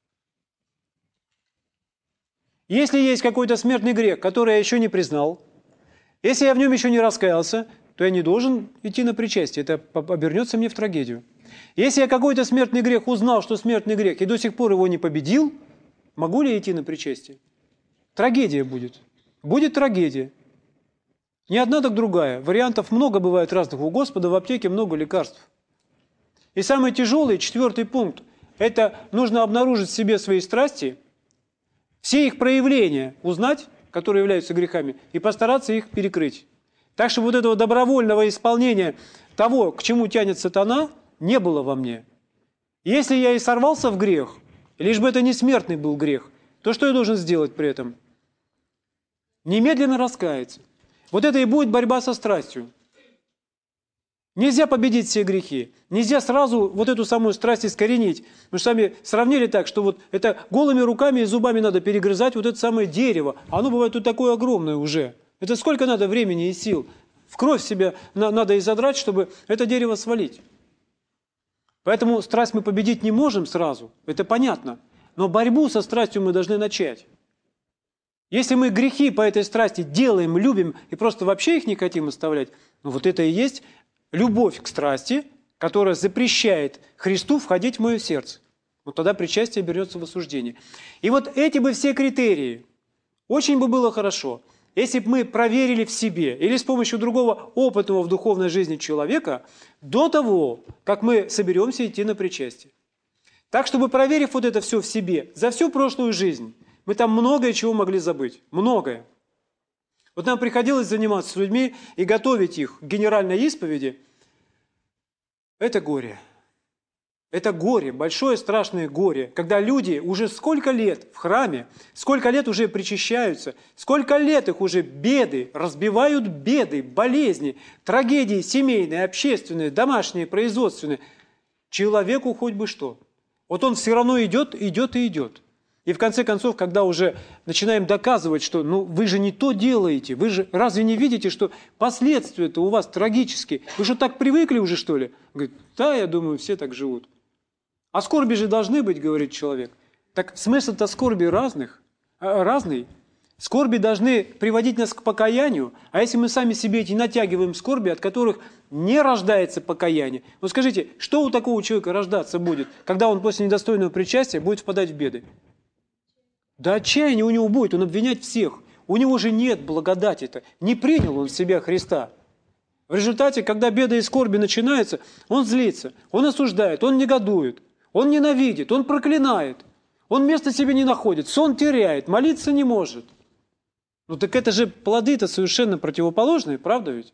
Если есть какой-то смертный грех, который я еще не признал, если я в нем еще не раскаялся, то я не должен идти на причастие, это обернется мне в трагедию. Если я какой-то смертный грех узнал, что смертный грех, и до сих пор его не победил, могу ли я идти на причастие? Трагедия будет. Будет трагедия. Не одна, так другая. Вариантов много бывает разных. У Господа в аптеке много лекарств. И самый тяжелый, четвертый пункт, это нужно обнаружить в себе свои страсти, все их проявления узнать, которые являются грехами, и постараться их перекрыть. Так что вот этого добровольного исполнения того, к чему тянет сатана, не было во мне. Если я и сорвался в грех, лишь бы это не смертный был грех, то что я должен сделать при этом? Немедленно раскаяться. Вот это и будет борьба со страстью. Нельзя победить все грехи. Нельзя сразу вот эту самую страсть искоренить. Мы же сами сравнили так, что вот это голыми руками и зубами надо перегрызать вот это самое дерево. А оно бывает тут такое огромное уже. Это сколько надо времени и сил. В кровь себя надо изодрать, чтобы это дерево свалить. Поэтому страсть мы победить не можем сразу. Это понятно. Но борьбу со страстью мы должны начать. Если мы грехи по этой страсти делаем, любим и просто вообще их не хотим оставлять, ну вот это и есть любовь к страсти, которая запрещает Христу входить в мое сердце. Вот тогда причастие берется в осуждение. И вот эти бы все критерии, очень бы было хорошо, если бы мы проверили в себе или с помощью другого опытного в духовной жизни человека до того, как мы соберемся идти на причастие. Так, чтобы проверив вот это все в себе за всю прошлую жизнь, мы там многое чего могли забыть. Многое. Вот нам приходилось заниматься с людьми и готовить их к генеральной исповеди. Это горе. Это горе, большое страшное горе, когда люди уже сколько лет в храме, сколько лет уже причащаются, сколько лет их уже беды, разбивают беды, болезни, трагедии семейные, общественные, домашние, производственные. Человеку хоть бы что. Вот он все равно идет, идет и идет. И в конце концов, когда уже начинаем доказывать, что ну вы же не то делаете, вы же разве не видите, что последствия-то у вас трагические? Вы же так привыкли уже, что ли? Говорит, да, я думаю, все так живут. А скорби же должны быть, говорит человек. Так смысл-то скорби разных. разный. Скорби должны приводить нас к покаянию, а если мы сами себе эти натягиваем скорби, от которых не рождается покаяние, вот скажите, что у такого человека рождаться будет, когда он после недостойного причастия будет впадать в беды? Да отчаяние у него будет, он обвинять всех. У него же нет благодати-то, не принял он в себя Христа. В результате, когда беды и скорби начинаются, он злится, он осуждает, он негодует, он ненавидит, он проклинает, он места себе не находит, сон теряет, молиться не может. Ну так это же плоды-то совершенно противоположные, правда ведь?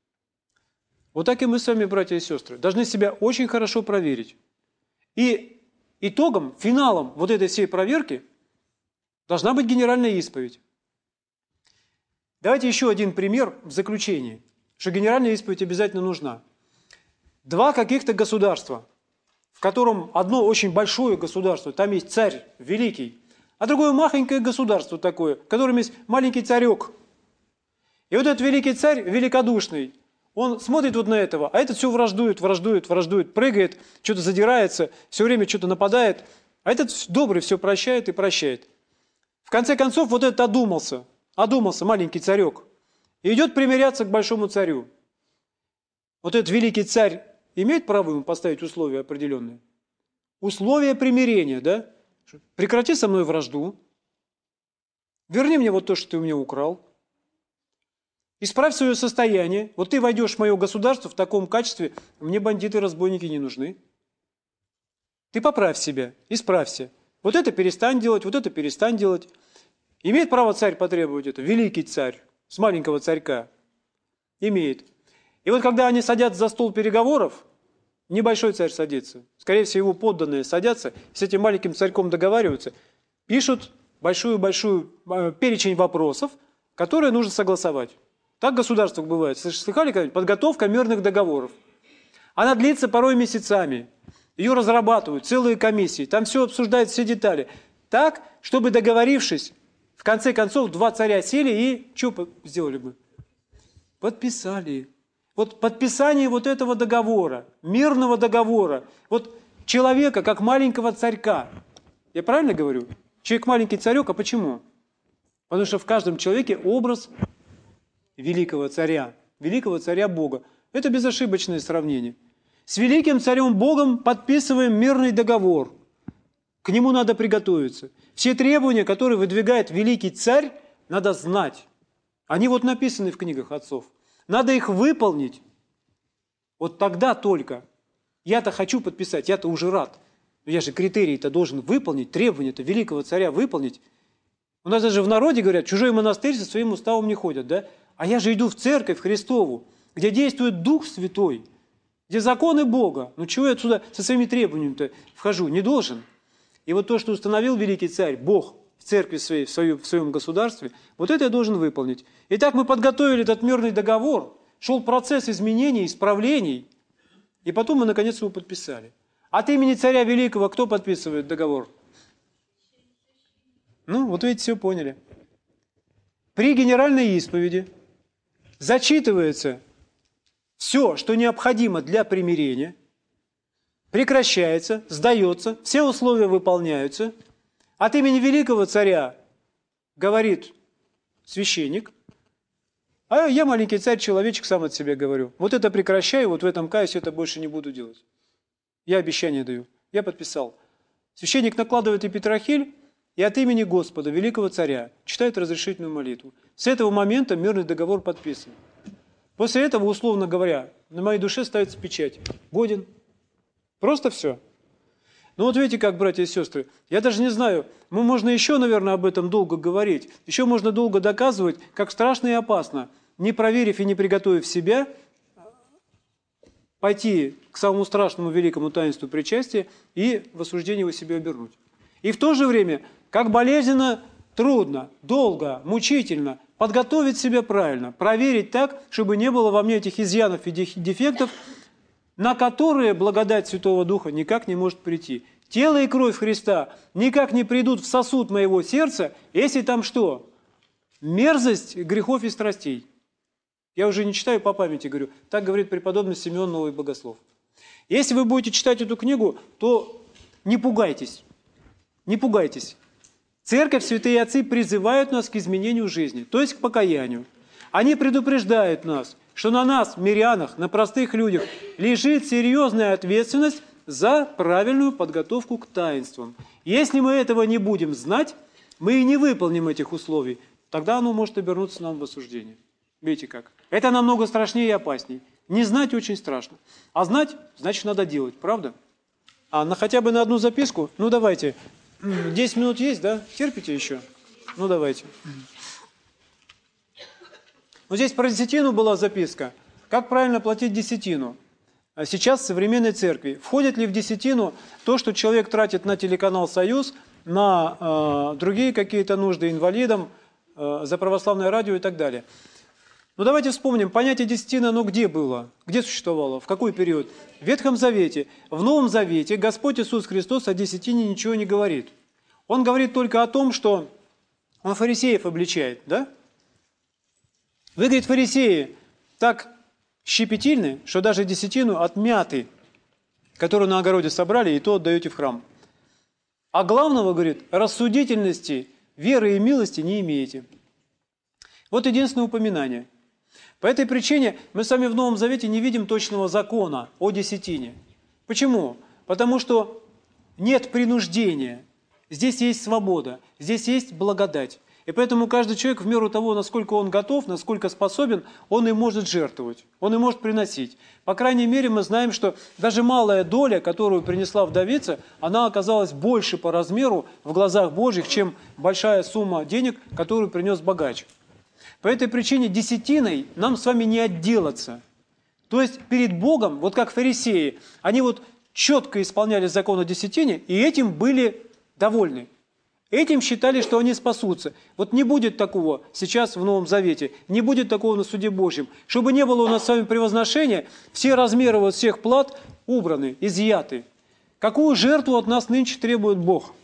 Вот так и мы с вами, братья и сестры, должны себя очень хорошо проверить. И итогом, финалом вот этой всей проверки должна быть генеральная исповедь. Давайте еще один пример в заключении, что генеральная исповедь обязательно нужна. Два каких-то государства, в котором одно очень большое государство, там есть царь великий, а другое махонькое государство такое, в котором есть маленький царек. И вот этот великий царь, великодушный, он смотрит вот на этого, а этот все враждует, враждует, враждует, прыгает, что-то задирается, все время что-то нападает, а этот добрый все прощает и прощает. В конце концов, вот этот одумался, одумался маленький царек, и идет примиряться к большому царю. Вот этот великий царь имеет право ему поставить условия определенные? Условия примирения, да? Прекрати со мной вражду, верни мне вот то, что ты у меня украл, исправь свое состояние, вот ты войдешь в мое государство в таком качестве, мне бандиты, разбойники не нужны. Ты поправь себя, исправься. Вот это перестань делать, вот это перестань делать. Имеет право царь потребовать это? Великий царь с маленького царька? Имеет. И вот когда они садятся за стол переговоров, небольшой царь садится, скорее всего, его подданные садятся, с этим маленьким царьком договариваются, пишут большую-большую перечень вопросов, которые нужно согласовать. Так в государствах бывает. Слыхали когда-нибудь? Подготовка мирных договоров. Она длится порой месяцами. Ее разрабатывают, целые комиссии, там все обсуждают, все детали. Так, чтобы договорившись, в конце концов, два царя сели и что сделали бы? Подписали. Вот подписание вот этого договора, мирного договора, вот человека, как маленького царька. Я правильно говорю? Человек маленький царек, а почему? Потому что в каждом человеке образ великого царя, великого царя Бога. Это безошибочное сравнение. С великим царем Богом подписываем мирный договор. К нему надо приготовиться. Все требования, которые выдвигает великий царь, надо знать. Они вот написаны в книгах отцов. Надо их выполнить. Вот тогда только. Я-то хочу подписать, я-то уже рад. Но я же критерии-то должен выполнить, требования-то великого царя выполнить. У нас даже в народе говорят, чужой монастырь со своим уставом не ходят, да? А я же иду в церковь Христову, где действует Дух Святой, где законы Бога. Ну чего я отсюда со своими требованиями-то вхожу? Не должен. И вот то, что установил великий царь, Бог, в церкви своей, в, свою, в своем государстве, вот это я должен выполнить. Итак, мы подготовили этот мирный договор, шел процесс изменений, исправлений, и потом мы, наконец, его подписали. От имени царя великого кто подписывает договор? Ну, вот видите, все поняли. При генеральной исповеди зачитывается все, что необходимо для примирения, прекращается, сдается, все условия выполняются. От имени великого царя говорит священник, а я маленький царь-человечек, сам от себя говорю. Вот это прекращаю, вот в этом каюсь, это больше не буду делать. Я обещание даю, я подписал. Священник накладывает эпитрахиль и от имени Господа, великого царя, читает разрешительную молитву. С этого момента мирный договор подписан. После этого, условно говоря, на моей душе ставится печать. Годен. Просто все. Ну вот видите как, братья и сестры, я даже не знаю, мы можно еще, наверное, об этом долго говорить, еще можно долго доказывать, как страшно и опасно, не проверив и не приготовив себя, пойти к самому страшному великому таинству причастия и в осуждение его себе обернуть. И в то же время, как болезненно, трудно, долго, мучительно подготовить себя правильно, проверить так, чтобы не было во мне этих изъянов и дефектов, на которые благодать Святого Духа никак не может прийти. Тело и кровь Христа никак не придут в сосуд моего сердца, если там что? Мерзость грехов и страстей. Я уже не читаю по памяти, говорю. Так говорит преподобный Симеон Новый Богослов. Если вы будете читать эту книгу, то не пугайтесь. Не пугайтесь. Церковь, святые отцы призывают нас к изменению жизни, то есть к покаянию. Они предупреждают нас, что на нас, мирянах, на простых людях, лежит серьезная ответственность за правильную подготовку к таинствам. Если мы этого не будем знать, мы и не выполним этих условий, тогда оно может обернуться нам в осуждение. Видите как? Это намного страшнее и опаснее. Не знать очень страшно. А знать, значит, надо делать, правда? А на хотя бы на одну записку? Ну, давайте. десять минут есть, да? Терпите еще? Ну, давайте. Вот здесь про десятину была записка. Как правильно платить десятину? Сейчас в современной церкви. Входит ли в десятину то, что человек тратит на телеканал «Союз», на э, другие какие-то нужды инвалидам, э, за православное радио и так далее? Ну, давайте вспомним, понятие десятины, оно где было? Где существовало? В какой период? В Ветхом Завете. В Новом Завете Господь Иисус Христос о десятине ничего не говорит. Он говорит только о том, что он фарисеев обличает, да? Вы, говорит, фарисеи, так щепетильны, что даже десятину от мяты, которую на огороде собрали, и то отдаете в храм. А главного, говорит, рассудительности, веры и милости не имеете. Вот единственное упоминание. По этой причине мы с вами в Новом Завете не видим точного закона о десятине. Почему? Потому что нет принуждения. Здесь есть свобода, здесь есть благодать. И поэтому каждый человек в меру того, насколько он готов, насколько способен, он и может жертвовать, он и может приносить. По крайней мере, мы знаем, что даже малая доля, которую принесла вдовица, она оказалась больше по размеру в глазах Божьих, чем большая сумма денег, которую принес богач. По этой причине десятиной нам с вами не отделаться. То есть перед Богом, вот как фарисеи, они вот четко исполняли закон о десятине, и этим были довольны. Этим считали, что они спасутся. Вот не будет такого сейчас в Новом Завете, не будет такого на суде Божьем. Чтобы не было у нас с вами превозношения, все размеры вот всех плат убраны, изъяты. Какую жертву от нас нынче требует Бог?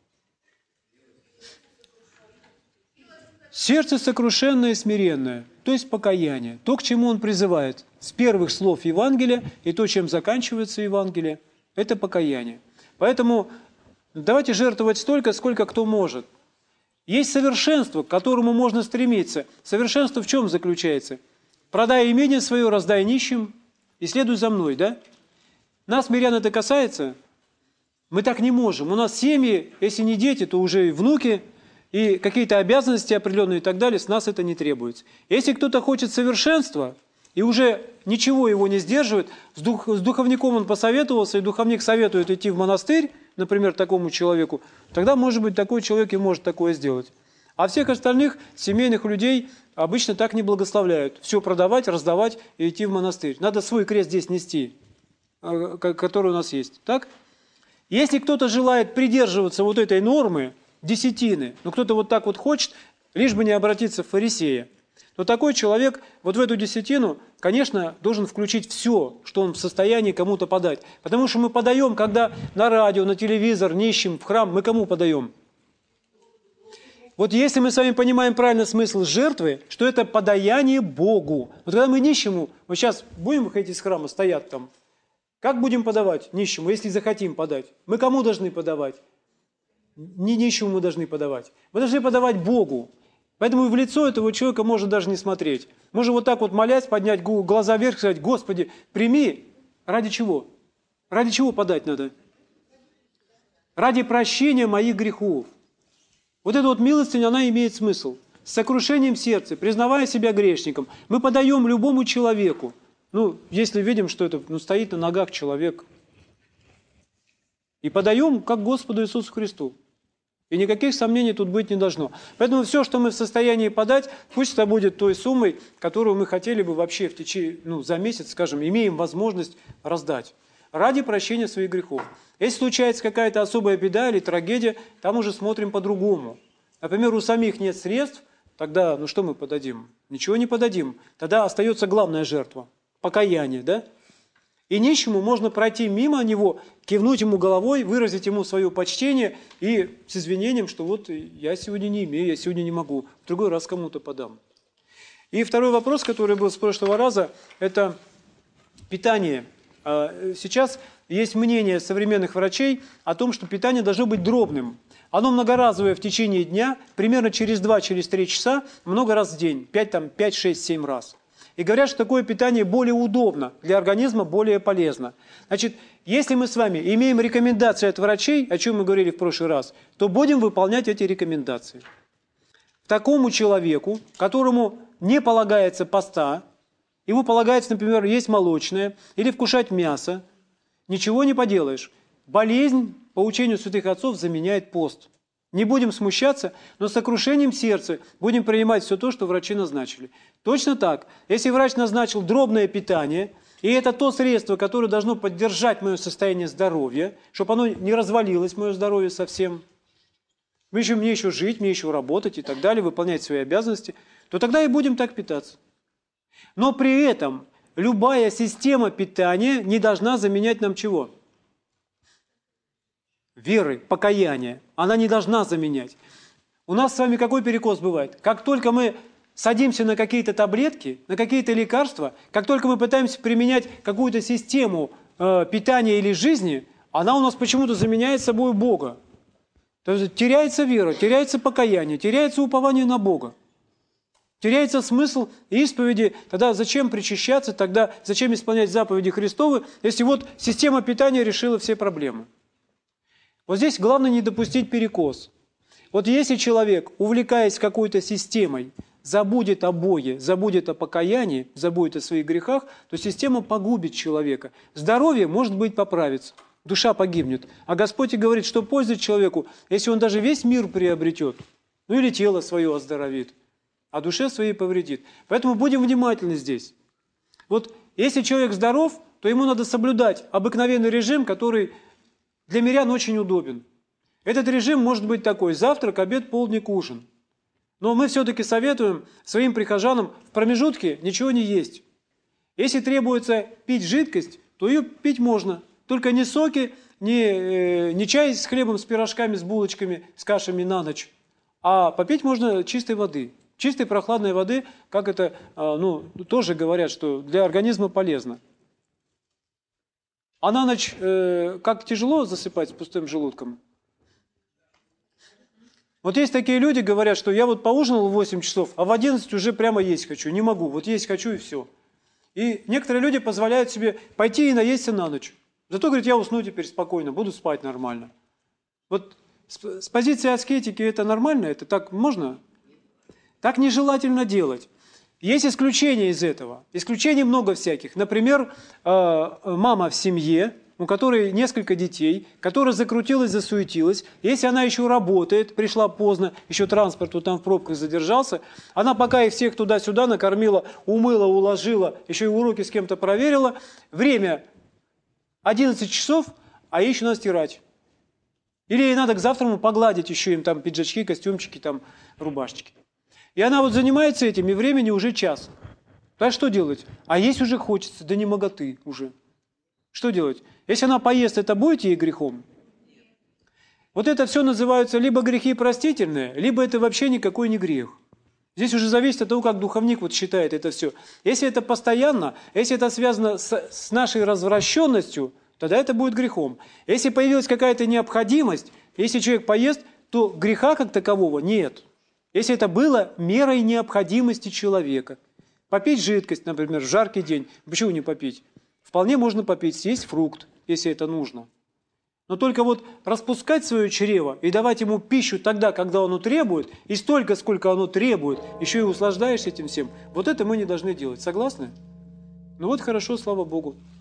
Сердце сокрушенное и смиренное, то есть покаяние. То, к чему он призывает с первых слов Евангелия, и то, чем заканчивается Евангелие, это покаяние. Поэтому давайте жертвовать столько, сколько кто может. Есть совершенство, к которому можно стремиться. Совершенство в чем заключается? Продай имение свое, раздай нищим и следуй за мной, да? Нас, мирян, это касается? Мы так не можем. У нас семьи, если не дети, то уже и внуки, и какие-то обязанности определенные и так далее, с нас это не требуется. Если кто-то хочет совершенства, и уже ничего его не сдерживает, с, дух, с духовником он посоветовался, и духовник советует идти в монастырь, например, такому человеку, тогда, может быть, такой человек и может такое сделать. А всех остальных семейных людей обычно так не благословляют. Все продавать, раздавать и идти в монастырь. Надо свой крест здесь нести, который у нас есть. Так? Если кто-то желает придерживаться вот этой нормы, десятины, но кто-то вот так вот хочет, лишь бы не обратиться в фарисея, то такой человек вот в эту десятину, конечно, должен включить все, что он в состоянии кому-то подать. Потому что мы подаем, когда на радио, на телевизор, нищим, в храм, мы кому подаем? Вот если мы с вами понимаем правильно смысл жертвы, что это подаяние Богу. Вот когда мы нищему, вот сейчас будем выходить из храма, стоят там, как будем подавать нищему, если захотим подать? Мы кому должны подавать? Не нищему мы должны подавать. Мы должны подавать Богу. Поэтому в лицо этого человека можно даже не смотреть. Можно вот так вот молясь, поднять глаза вверх и сказать: Господи, прими. Ради чего? Ради чего подать надо? Ради прощения моих грехов. Вот эта вот милостыня, она имеет смысл. С сокрушением сердца, признавая себя грешником, мы подаем любому человеку. Ну, если видим, что это ну, стоит на ногах человек. И подаем как Господу Иисусу Христу. И никаких сомнений тут быть не должно. Поэтому все, что мы в состоянии подать, пусть это будет той суммой, которую мы хотели бы вообще в течение, ну, за месяц, скажем, имеем возможность раздать. Ради прощения своих грехов. Если случается какая-то особая беда или трагедия, там уже смотрим по-другому. Например, у самих нет средств, тогда, ну что мы подадим? Ничего не подадим. Тогда остается главная жертва – покаяние, да? И нищему можно пройти мимо него, кивнуть ему головой, выразить ему свое почтение и с извинением, что вот я сегодня не имею, я сегодня не могу, в другой раз кому-то подам. И второй вопрос, который был с прошлого раза, это питание. Сейчас есть мнение современных врачей о том, что питание должно быть дробным. Оно многоразовое в течение дня, примерно через два-через три часа, много раз в день, пять, там, пять, шесть, семь раз. И говорят, что такое питание более удобно, для организма более полезно. Значит, если мы с вами имеем рекомендации от врачей, о чем мы говорили в прошлый раз, то будем выполнять эти рекомендации. Такому человеку, которому не полагается поста, ему полагается, например, есть молочное или вкушать мясо, ничего не поделаешь. Болезнь, по учению святых отцов, заменяет пост. Не будем смущаться, но с сокрушением сердца будем принимать все то, что врачи назначили. Точно так, если врач назначил дробное питание, и это то средство, которое должно поддержать мое состояние здоровья, чтобы оно не развалилось, мое здоровье совсем, мне еще, мне еще жить, мне еще работать и так далее, выполнять свои обязанности, то тогда и будем так питаться. Но при этом любая система питания не должна заменять нам чего? Веры, покаяния. Она не должна заменять. У нас с вами какой перекос бывает? Как только мы садимся на какие-то таблетки, на какие-то лекарства, как только мы пытаемся применять какую-то систему э, питания или жизни, она у нас почему-то заменяет собой Бога. То есть теряется вера, теряется покаяние, теряется упование на Бога. Теряется смысл исповеди. Тогда зачем причащаться, тогда зачем исполнять заповеди Христовы, если вот система питания решила все проблемы. Вот здесь главное не допустить перекос. Вот если человек, увлекаясь какой-то системой, забудет о Боге, забудет о покаянии, забудет о своих грехах, то система погубит человека. Здоровье, может быть, поправится, душа погибнет. А Господь и говорит, что пользует человеку, если он даже весь мир приобретет, ну или тело свое оздоровит, а душе своей повредит. Поэтому будем внимательны здесь. Вот если человек здоров, то ему надо соблюдать обыкновенный режим, который для мирян очень удобен. Этот режим может быть такой: завтрак, обед, полдник, ужин. Но мы все-таки советуем своим прихожанам в промежутке ничего не есть. Если требуется пить жидкость, то ее пить можно. Только не соки, не, э, не чай с хлебом, с пирожками, с булочками, с кашами на ночь, а попить можно чистой воды. Чистой прохладной воды, как это, э, ну, тоже говорят, что для организма полезно. А на ночь э, как тяжело засыпать с пустым желудком? Вот есть такие люди, говорят, что я вот поужинал в восемь часов, а в одиннадцать уже прямо есть хочу, не могу, вот есть хочу и все. И некоторые люди позволяют себе пойти и наесться на ночь. Зато, говорит, я усну теперь спокойно, буду спать нормально. Вот с, с позиции аскетики это нормально? Это так можно? Так нежелательно делать. Есть исключения из этого. Исключений много всяких. Например, мама в семье, у которой несколько детей, которая закрутилась, засуетилась. Если она еще работает, пришла поздно, еще транспорт вот там в пробках задержался, она пока их всех туда-сюда накормила, умыла, уложила, еще и уроки с кем-то проверила. Время одиннадцать часов, а ей еще надо стирать. Или ей надо к завтраму погладить еще им там пиджачки, костюмчики, там рубашечки. И она вот занимается этим, и времени уже час. Да что делать? А есть уже хочется, да не моготы уже. Что делать? Если она поест, это будет ей грехом? Вот это все называются либо грехи простительные, либо это вообще никакой не грех. Здесь уже зависит от того, как духовник вот считает это все. Если это постоянно, если это связано с, с нашей развращенностью, тогда это будет грехом. Если появилась какая-то необходимость, если человек поест, то греха как такового нет. Если это было мерой необходимости человека. Попить жидкость, например, в жаркий день. Почему не попить? Вполне можно попить, съесть фрукт, если это нужно. Но только вот распускать свое чрево и давать ему пищу тогда, когда оно требует, и столько, сколько оно требует, еще и услаждаешься этим всем, вот это мы не должны делать. Согласны? Ну вот хорошо, слава Богу.